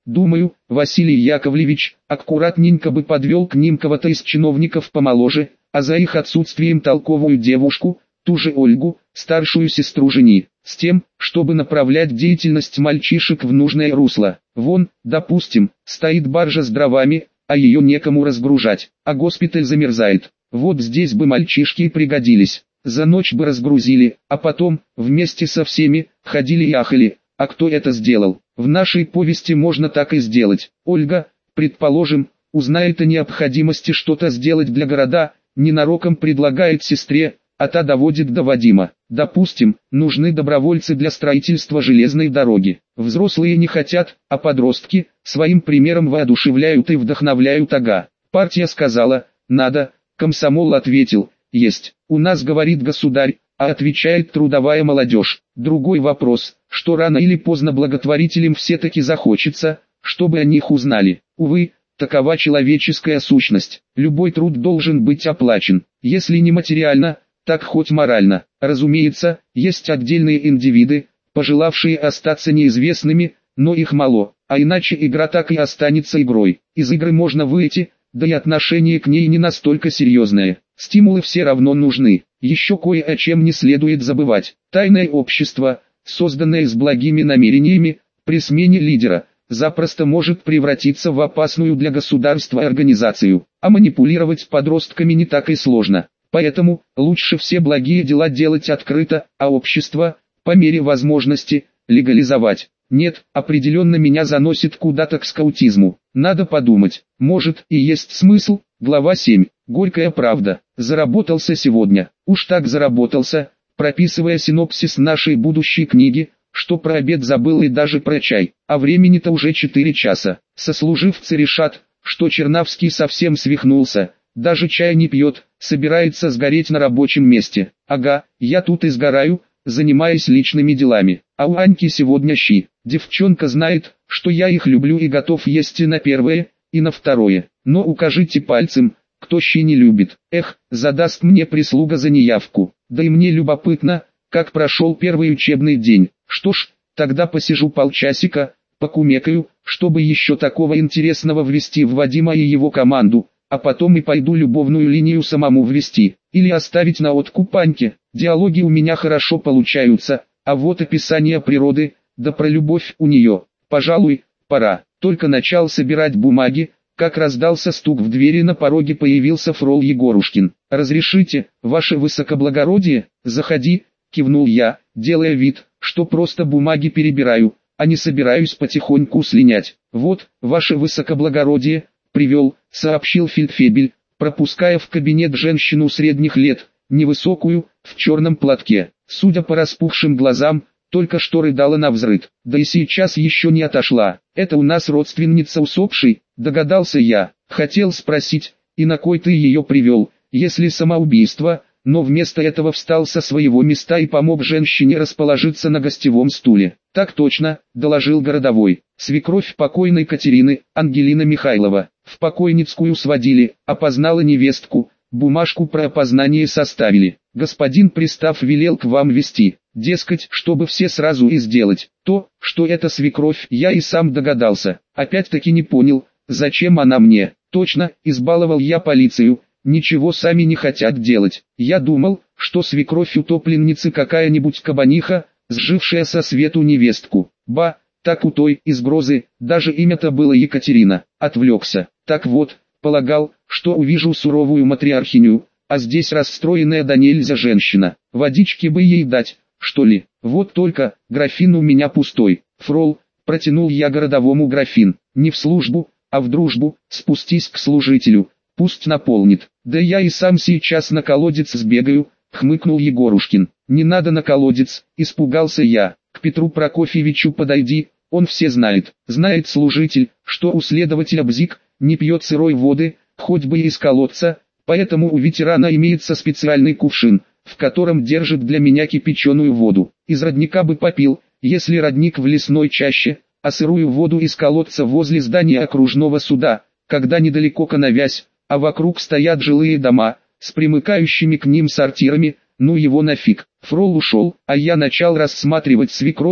Думаю, Василий Яковлевич аккуратненько бы подвел к ним кого-то из чиновников помоложе, а за их отсутствием толковую девушку, ту же Ольгу, старшую сестру жени, с тем, чтобы направлять деятельность мальчишек в нужное русло. Вон, допустим, стоит баржа с дровами, а ее некому разгружать, а госпиталь замерзает. Вот здесь бы мальчишки и пригодились. За ночь бы разгрузили, а потом, вместе со всеми, ходили и ахали. А кто это сделал? В нашей повести можно так и сделать. Ольга, предположим, узнает о необходимости что-то сделать для города, ненароком предлагает сестре, а та доводит до Вадима. Допустим, нужны добровольцы для строительства железной дороги. Взрослые не хотят, а подростки своим примером воодушевляют и вдохновляют. Ага. Партия сказала, надо, комсомол ответил, есть. У нас говорит государь, а отвечает трудовая молодежь. Другой вопрос, что рано или поздно благотворителям все-таки захочется, чтобы о них узнали. Увы, такова человеческая сущность. Любой труд должен быть оплачен, если не материально, так хоть морально. Разумеется, есть отдельные индивиды, пожелавшие остаться неизвестными, но их мало, а иначе игра так и останется игрой. Из игры можно выйти, да и отношение к ней не настолько серьезное. Стимулы все равно нужны. Еще кое о чем не следует забывать. Тайное общество, созданное с благими намерениями, при смене лидера, запросто может превратиться в опасную для государства организацию, а манипулировать подростками не так и сложно. Поэтому, лучше все благие дела делать открыто, а общество, по мере возможности, легализовать. Нет, определенно меня заносит куда-то к скаутизму. Надо подумать, может и есть смысл. Глава семь. Горькая правда. Заработался сегодня. Уж так заработался, прописывая синопсис нашей будущей книги, что про обед забыл и даже про чай. А времени-то уже четыре часа. Сослуживцы решат, что Чернавский совсем свихнулся. Даже чая не пьет, собирается сгореть на рабочем месте. Ага, я тут и сгораю, занимаясь личными делами. А у Аньки сегодня щи. Девчонка знает, что я их люблю и готов есть и на первое, и на второе. Но укажите пальцем, кто щи не любит. Эх, задаст мне прислуга за неявку. Да и мне любопытно, как прошел первый учебный день. Что ж, тогда посижу полчасика, покумекаю, чтобы еще такого интересного ввести в Вадима и его команду, а потом и пойду любовную линию самому ввести, или оставить на откуп Аньке. Диалоги у меня хорошо получаются, а вот описание природы, да про любовь у нее, пожалуй, пора. Только начал собирать бумаги, как раздался стук в двери, на пороге появился фрол Егорушкин. «Разрешите, ваше высокоблагородие, заходи», — кивнул я, делая вид, что просто бумаги перебираю, а не собираюсь потихоньку слинять. «Вот, ваше высокоблагородие, привел», — сообщил фельдфебель, пропуская в кабинет женщину средних лет, невысокую, в черном платке. Судя по распухшим глазам, только что рыдала навзрыд, да и сейчас еще не отошла. «Это у нас родственница усопшей», — догадался я. Хотел спросить, и на кой ты ее привел, если самоубийство, но вместо этого встал со своего места и помог женщине расположиться на гостевом стуле. «Так точно», — доложил городовой. «Свекровь покойной Катерины, Ангелина Михайлова, в покойницкую сводили, опознала невестку, бумажку про опознание составили. Господин пристав велел к вам вести, дескать, чтобы все сразу и сделать. То, что это свекровь, я и сам догадался. Опять-таки не понял, зачем она мне. Точно, избаловал я полицию, ничего сами не хотят делать. Я думал, что свекровь утопленницы какая-нибудь кабаниха, сжившая со свету невестку. Ба, так у той из Грозы, даже имя-то было Екатерина. Отвлекся. Так вот, полагал, что увижу суровую матриархиню, а здесь расстроенная да нельзя женщина. Водички бы ей дать, что ли. Вот только, графин у меня пустой. Фрол, протянул я городовому графин. Не в службу, а в дружбу, спустись к служителю, пусть наполнит. Да я и сам сейчас на колодец сбегаю, хмыкнул Егорушкин. Не надо на колодец, испугался я. К Петру Прокофьевичу подойди, он все знает. Знает служитель, что у следователя бзик не пьет сырой воды, хоть бы и из колодца, поэтому у ветерана имеется специальный кувшин, в котором держит для меня кипяченую воду. Из родника бы попил, если родник в лесной чаще, а сырую воду из колодца возле здания окружного суда, когда недалеко Коновязь, а вокруг стоят жилые дома, с примыкающими к ним сортирами, ну его нафиг. Фрол ушел, а я начал рассматривать свекровь,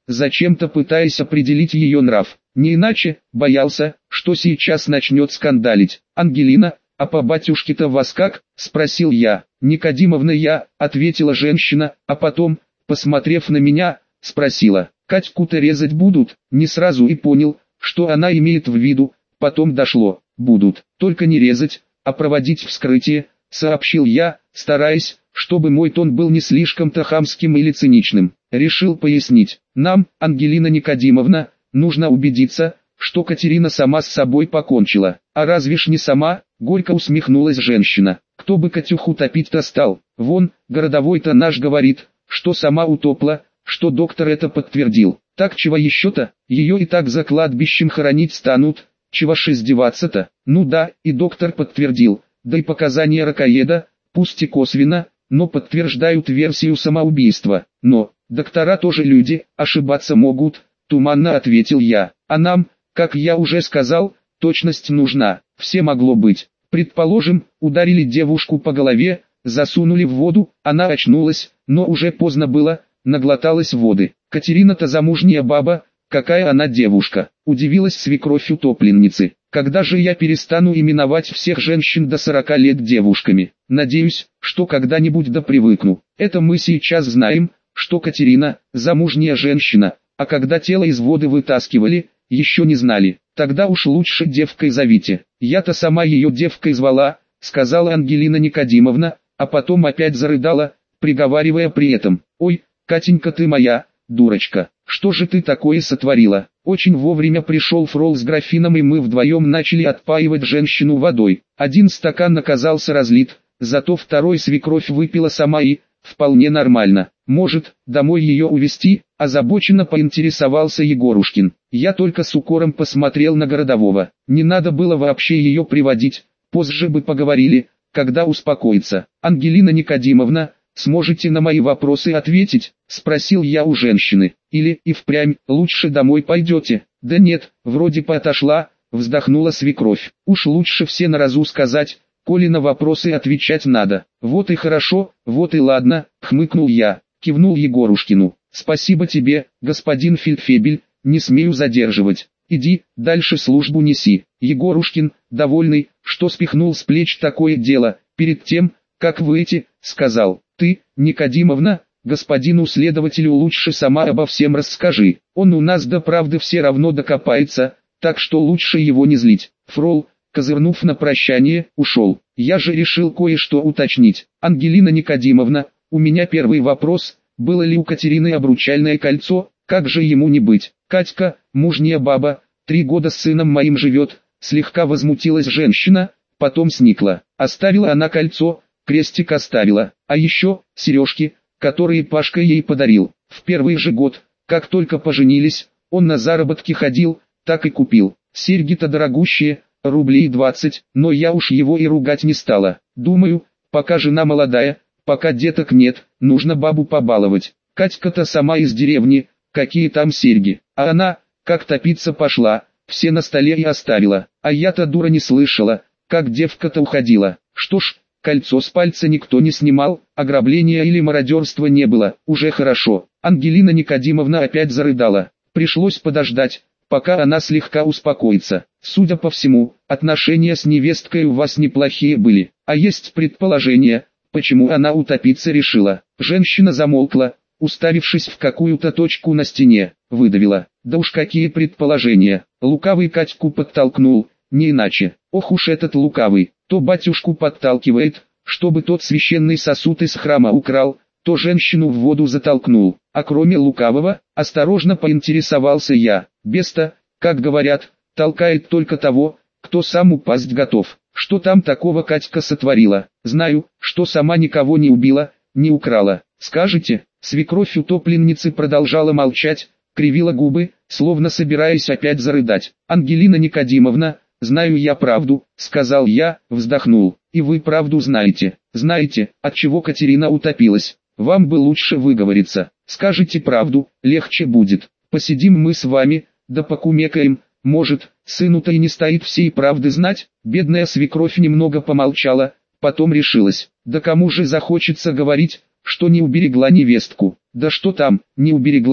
зачем-то пытаясь определить ее нрав. Не иначе, боялся, что сейчас начнет скандалить. «Ангелина, а по батюшке-то вас как?» – спросил я. «Никодимовна я», – ответила женщина, а потом, посмотрев на меня, спросила: «Катьку-то резать будут?» Не сразу и понял, что она имеет в виду, потом дошло: «Будут, только не резать, а проводить вскрытие», – сообщил я, стараясь, чтобы мой тон был не слишком-то хамским или циничным. Решил пояснить: «Нам, Ангелина Никодимовна, нужно убедиться, что Катерина сама с собой покончила». «А разве ж не сама?» – горько усмехнулась женщина. «Кто бы Катюху топить-то стал? Вон, городовой-то наш говорит, что сама утопла, что доктор это подтвердил. Так чего еще-то? Ее и так за кладбищем хоронить станут, чего ж издеваться-то?» «Ну да, и доктор подтвердил, да и показания ракоеда, пусть и косвенно, но подтверждают версию самоубийства. Но доктора тоже люди, ошибаться могут», — туманно ответил я. «А нам, как я уже сказал, точность нужна. Все могло быть. Предположим, ударили девушку по голове, засунули в воду, она очнулась, но уже поздно было, наглоталась воды. Катерина-то замужняя баба, какая она девушка?» — удивилась свекровь утопленницы. «Когда же я перестану именовать всех женщин до сорока лет девушками? Надеюсь, что когда-нибудь да привыкну. Это мы сейчас знаем, что Катерина – замужняя женщина, а когда тело из воды вытаскивали, еще не знали. Тогда уж лучше девкой зовите. Я-то сама ее девкой звала», – сказала Ангелина Никодимовна, а потом опять зарыдала, приговаривая при этом: «Ой, Катенька, ты моя дурочка, что же ты такое сотворила?» Очень вовремя пришел фрол с графином, и мы вдвоем начали отпаивать женщину водой. Один стакан оказался разлит, зато второй свекровь выпила сама и, вполне нормально. «Может, домой ее увезти?» – озабоченно поинтересовался Егорушкин. Я только с укором посмотрел на городового. Не надо было вообще ее приводить, позже бы поговорили, когда успокоится. «Ангелина Никодимовна, сможете на мои вопросы ответить?» – спросил я у женщины. «Или и впрямь лучше домой пойдете?» «Да нет, вроде бы отошла», – вздохнула свекровь. «Уж лучше все на разу сказать, коли на вопросы отвечать надо». «Вот и хорошо, вот и ладно», – хмыкнул я, кивнул Егорушкину. «Спасибо тебе, господин фельдфебель, не смею задерживать. Иди, дальше службу неси». Егорушкин, довольный, что спихнул с плеч такое дело, перед тем, как выйти, сказал: «Ты, Никодимовна, господину следователю лучше сама обо всем расскажи. Он у нас до правды все равно докопается, так что лучше его не злить». Фрол, козырнув на прощание, ушел. Я же решил кое-что уточнить. «Ангелина Никодимовна, у меня первый вопрос: было ли у Катерины обручальное кольцо? Как же ему не быть? Катька, мужняя баба, три года с сыном моим живет», слегка возмутилась женщина, потом сникла. «Оставила она кольцо, крестик оставила, а еще сережки, которые Пашка ей подарил. В первый же год, как только поженились, он на заработки ходил, так и купил. Серьги-то дорогущие, рублей двадцать, но я уж его и ругать не стала. Думаю, пока жена молодая, пока деток нет, нужно бабу побаловать. Катька-то сама из деревни, какие там серьги, а она, как топиться пошла, все на столе и оставила. А я-то дура не слышала, как девка-то уходила. Что ж, кольцо с пальца никто не снимал, ограбления или мародерства не было, уже хорошо». Ангелина Никодимовна опять зарыдала. Пришлось подождать, пока она слегка успокоится. «Судя по всему, отношения с невесткой у вас неплохие были, а есть предположение, почему она утопиться решила». Женщина замолкла, уставившись в какую-то точку на стене, выдавила: «Да уж какие предположения, лукавый Катьку подтолкнул, не иначе. Ох уж этот лукавый, то батюшку подталкивает, чтобы тот священный сосуд из храма украл, то женщину в воду затолкнул. А кроме лукавого, осторожно поинтересовался я, бес-то, как говорят, толкает только того, кто сам упасть готов. Что там такого Катька сотворила? Знаю, что сама никого не убила, не украла. Скажете?» Свекровь утопленницы продолжала молчать, кривила губы, словно собираясь опять зарыдать. «Ангелина Никодимовна, знаю я правду», — сказал я, вздохнул. «И вы правду знаете. Знаете, от чего Катерина утопилась. Вам бы лучше выговориться. Скажите правду, легче будет. Посидим мы с вами, да покумекаем. Может, сыну-то и не стоит всей правды знать?» Бедная свекровь немного помолчала, потом решилась: «Да кому же захочется говорить, что не уберегла невестку?» «Да что там, не уберегла»,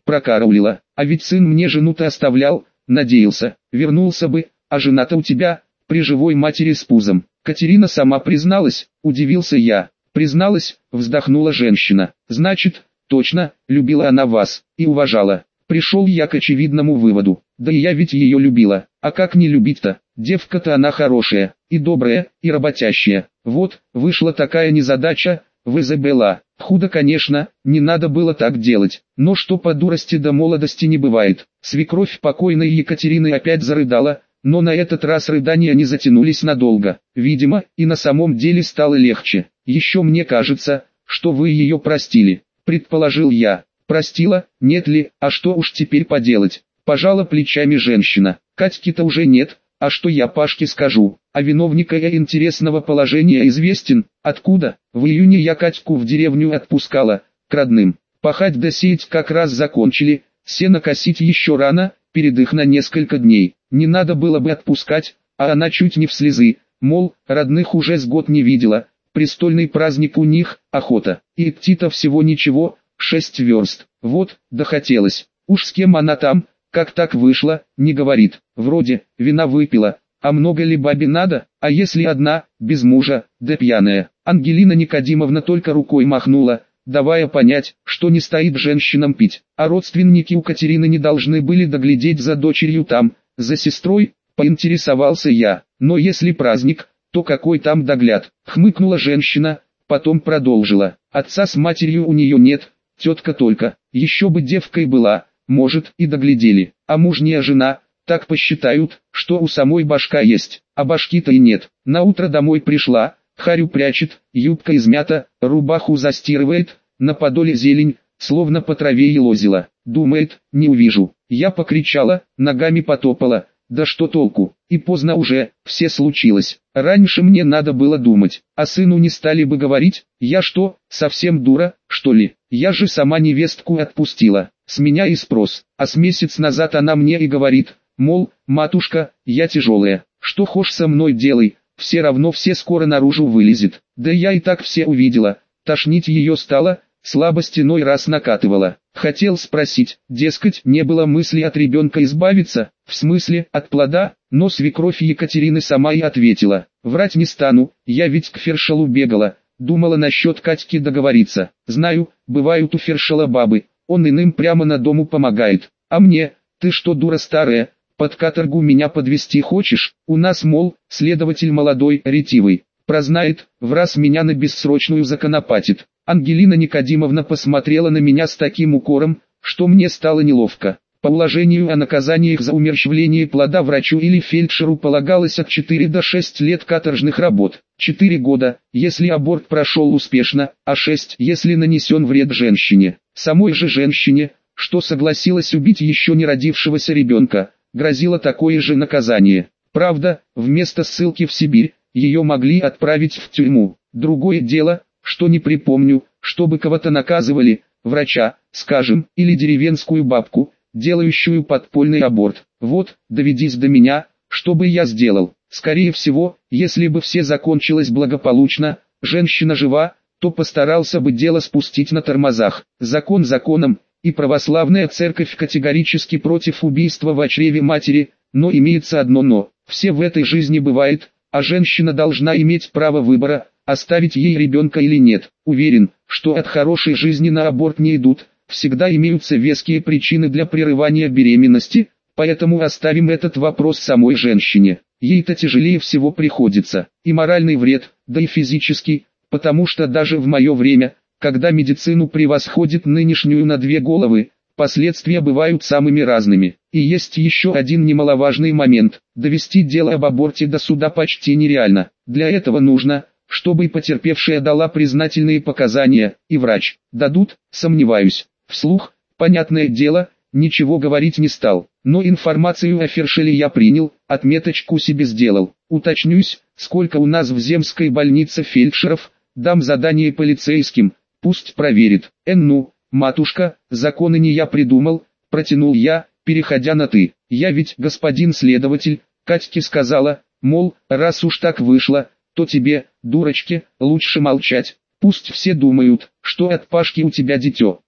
прокараулила. А ведь сын мне жену-то оставлял, надеялся, вернулся бы, а жена-то у тебя, при живой матери с пузом. Катерина сама призналась, удивился я. Призналась, вздохнула женщина. Значит, точно, любила она вас, и уважала. Пришел я к очевидному выводу. Да и я ведь ее любила. А как не любить-то? Девка-то она хорошая, и добрая, и работящая. Вот, вышла такая незадача, в Изабелла. Худо, конечно, не надо было так делать. Но что по дурости до молодости не бывает. Свекровь покойной Екатерины опять зарыдала, но на этот раз рыдания не затянулись надолго. Видимо, и на самом деле стало легче. Еще мне кажется, что вы ее простили, предположил я. Простила, нет ли, а что уж теперь поделать? Пожала плечами женщина. Катьки-то уже нет, а что я Пашке скажу? А виновника я интересного положения известен. Откуда? В июне я Катьку в деревню отпускала, к родным. Пахать да сеять как раз закончили, сено косить еще рано, передых на несколько дней. Не надо было бы отпускать, а она чуть не в слезы, мол, родных уже с год не видела, престольный праздник у них, охота. И идти-то всего ничего, шесть верст. Вот, дохотелось. Уж с кем она там, как так вышло, не говорит. Вроде, вина выпила, а много ли бабе надо, а если одна, без мужа, да пьяная. Ангелина Никодимовна только рукой махнула, давая понять, что не стоит женщинам пить. А родственники у Катерины не должны были доглядеть за дочерью там, за сестрой, поинтересовался я. Но если праздник, то какой там догляд? Хмыкнула женщина, потом продолжила. Отца с матерью у нее нет, тетка только, еще бы девкой была, может и доглядели. А мужняя жена, так посчитают, что у самой башка есть, а башки-то и нет. Наутро домой пришла, харю прячет, юбка измята, рубаху застирывает, на подоле зелень, словно по траве елозила. Думает, не увижу. Я покричала, ногами потопала, да что толку, и поздно уже, все случилось. Раньше мне надо было думать, а сыну не стали бы говорить, я что, совсем дура, что ли? Я же сама невестку отпустила, с меня и спрос. А с месяц назад она мне и говорит, мол, матушка, я тяжелая, что хошь со мной делай, все равно все скоро наружу вылезет. Да я и так все увидела, тошнить ее стало, слабость иной раз накатывала. Хотел спросить, дескать, не было мысли от ребенка избавиться, в смысле, от плода, но свекровь Екатерины сама и ответила, врать не стану, я ведь к Фершалу бегала, думала насчет Катьки договориться. Знаю, бывают у Фершала бабы, он иным прямо на дому помогает, а мне, ты что, дура старая, под каторгу меня подвести хочешь? У нас, мол, следователь молодой, ретивый, прознает, враз меня на бессрочную законопатит. Ангелина Никодимовна посмотрела на меня с таким укором, что мне стало неловко. По уложению о наказаниях за умерщвление плода врачу или фельдшеру полагалось от четырёх до шести лет каторжных работ. четыре года, если аборт прошел успешно, а шесть, если нанесен вред женщине. Самой же женщине, что согласилась убить еще не родившегося ребенка, грозило такое же наказание. Правда, вместо ссылки в Сибирь, ее могли отправить в тюрьму. Другое дело, что не припомню, чтобы кого-то наказывали, врача, скажем, или деревенскую бабку, делающую подпольный аборт. Вот, доведись до меня, что бы я сделал. Скорее всего, если бы все закончилось благополучно, женщина жива, то постарался бы дело спустить на тормозах. Закон законом, и православная церковь категорически против убийства в чреве матери, но имеется одно но. Все в этой жизни бывает, а женщина должна иметь право выбора, оставить ей ребенка или нет. Уверен, что от хорошей жизни на аборт не идут, всегда имеются веские причины для прерывания беременности, поэтому оставим этот вопрос самой женщине. Ей-то тяжелее всего приходится, и моральный вред, да и физический, потому что даже в мое время, когда медицину превосходит нынешнюю на две головы, последствия бывают самыми разными. И есть еще один немаловажный момент, довести дело об аборте до суда почти нереально. Для этого нужно, чтобы потерпевшая дала признательные показания, и врач. Дадут, сомневаюсь. Вслух, понятное дело, ничего говорить не стал, но информацию о Фершеле я принял, отметочку себе сделал. Уточнюсь, сколько у нас в земской больнице фельдшеров, дам задание полицейским, пусть проверит. Эн ну, матушка, законы не я придумал, протянул я, переходя на «ты». Я ведь, господин следователь, Катьке сказала, мол, раз уж так вышло, то тебе, дурочке, лучше молчать. Пусть все думают, что от Пашки у тебя дитё.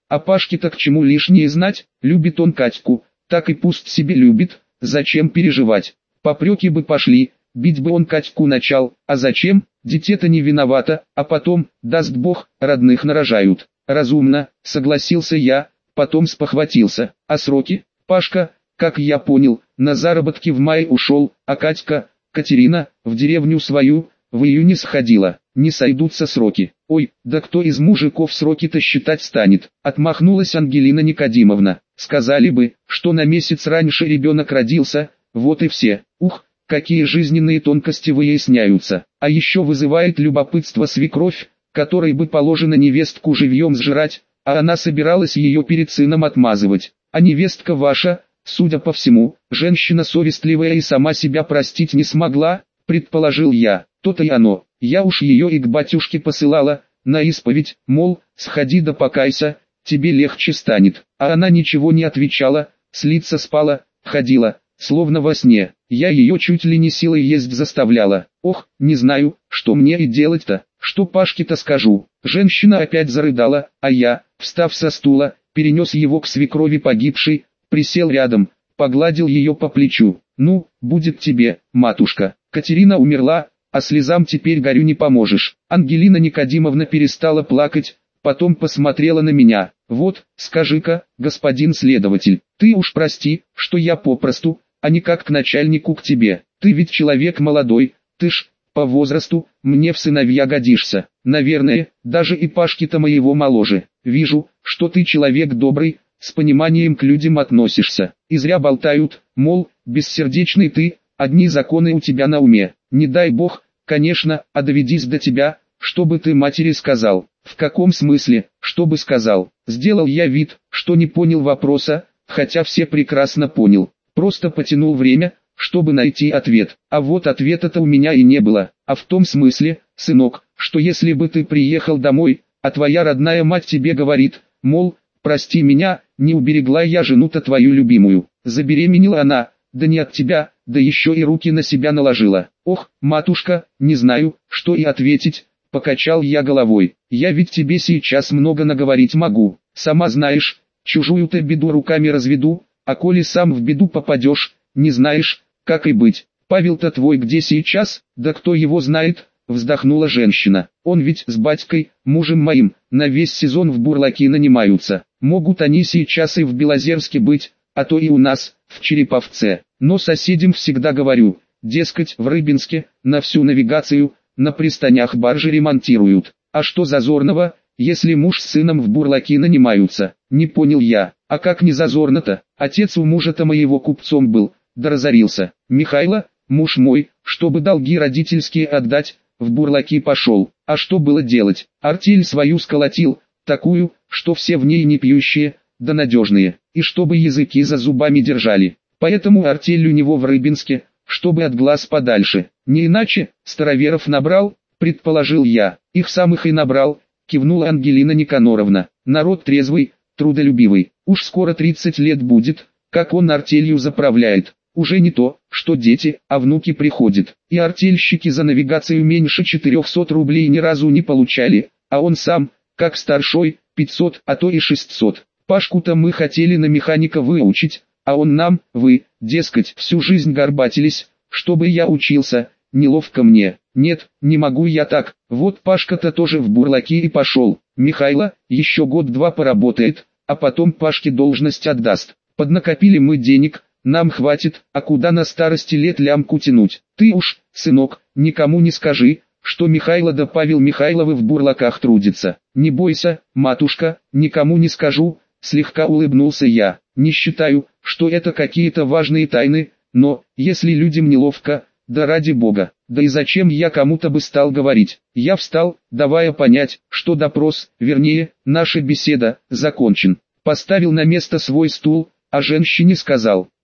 А Пашке-то к чему лишнее знать, любит он Катьку, так и пусть себе любит, зачем переживать. Попреки бы пошли, бить бы он Катьку начал, а зачем, дитя-то не виновата, а потом, даст Бог, родных нарожают. Разумно, согласился я, потом спохватился. А сроки? Пашка, как я понял, на заработки в мае ушел, а Катька, Катерина, в деревню свою, в июне сходила. Не сойдутся сроки. Ой, да кто из мужиков сроки-то считать станет? Отмахнулась Ангелина Никодимовна. Сказали бы, что на месяц раньше ребенок родился, вот и все. Ух, какие жизненные тонкости выясняются. А еще вызывает любопытство свекровь, которой бы положено невестку живьем сжирать, а она собиралась ее перед сыном отмазывать. А невестка ваша, судя по всему, женщина совестливая и сама себя простить не смогла, предположил я. То-то и оно. Я уж ее и к батюшке посылала, на исповедь, мол, сходи да покайся, тебе легче станет. А она ничего не отвечала, с лица спала, ходила, словно во сне. Я ее чуть ли не силой есть заставляла. Ох, не знаю, что мне и делать-то, что Пашке-то скажу. Женщина опять зарыдала, а я, встав со стула, перенес его к свекрови погибшей, присел рядом, погладил ее по плечу. Ну, будет тебе, матушка. Катерина умерла, а слезам теперь горю не поможешь. Ангелина Никодимовна перестала плакать, потом посмотрела на меня. Вот, скажи-ка, господин следователь, ты уж прости, что я попросту, а не как к начальнику к тебе. Ты ведь человек молодой, ты ж, по возрасту, мне в сыновья годишься. Наверное, даже и Пашки-то моего моложе. Вижу, что ты человек добрый, с пониманием к людям относишься. И зря болтают, мол, бессердечный ты, одни законы у тебя на уме. Не дай бог, конечно, а доведись до тебя, чтобы ты матери сказал. В каком смысле, чтобы сказал? Сделал я вид, что не понял вопроса, хотя все прекрасно понял. Просто потянул время, чтобы найти ответ. А вот ответа-то у меня и не было. А в том смысле, сынок, что если бы ты приехал домой, а твоя родная мать тебе говорит, мол, прости меня, не уберегла я жену-то твою любимую. Забеременела она, да не от тебя, да еще и руки на себя наложила. Ох, матушка, не знаю, что и ответить, покачал я головой. Я ведь тебе сейчас много наговорить могу. Сама знаешь, чужую-то беду руками разведу, а коли сам в беду попадешь, не знаешь, как и быть. Павел-то твой где сейчас, да кто его знает, вздохнула женщина. Он ведь с батькой, мужем моим, на весь сезон в бурлаки нанимаются. Могут они сейчас и в Белозерске быть, а то и у нас, в Череповце. Но соседям всегда говорю, дескать, в Рыбинске, на всю навигацию, на пристанях баржи ремонтируют. А что зазорного, если муж с сыном в бурлаки нанимаются? Не понял я. А как не зазорно-то? Отец у мужа-то моего купцом был, да разорился. Михайло, муж мой, чтобы долги родительские отдать, в бурлаки пошел. А что было делать? Артель свою сколотил, такую, что все в ней не пьющие, да надежные, и чтобы языки за зубами держали. Поэтому артель у него в Рыбинске, чтобы от глаз подальше. Не иначе, староверов набрал, предположил я. Их самых и набрал, кивнула Ангелина Никаноровна. Народ трезвый, трудолюбивый. Уж скоро тридцать лет будет, как он артелью заправляет. Уже не то, что дети, а внуки приходят. И артельщики за навигацию меньше четырехсот рублей ни разу не получали, а он сам, как старшой, пятьсот, а то и шестьсот. Пашку-то мы хотели на механика выучить, а он нам, вы, дескать, всю жизнь горбатились, чтобы я учился, неловко мне. Нет, не могу я так, вот Пашка-то тоже в бурлаки и пошел. Михайло, еще год-два поработает, а потом Пашке должность отдаст. Поднакопили мы денег, нам хватит, а куда на старости лет лямку тянуть? Ты уж, сынок, никому не скажи, что Михайло да Павел Михайловы в бурлаках трудятся. Не бойся, матушка, никому не скажу, слегка улыбнулся я. Не считаю, что это какие-то важные тайны, но, если людям неловко, да ради бога, да и зачем я кому-то бы стал говорить? Я встал, давая понять, что допрос, вернее, наша беседа, закончен. Поставил на место свой стул, а женщине сказал: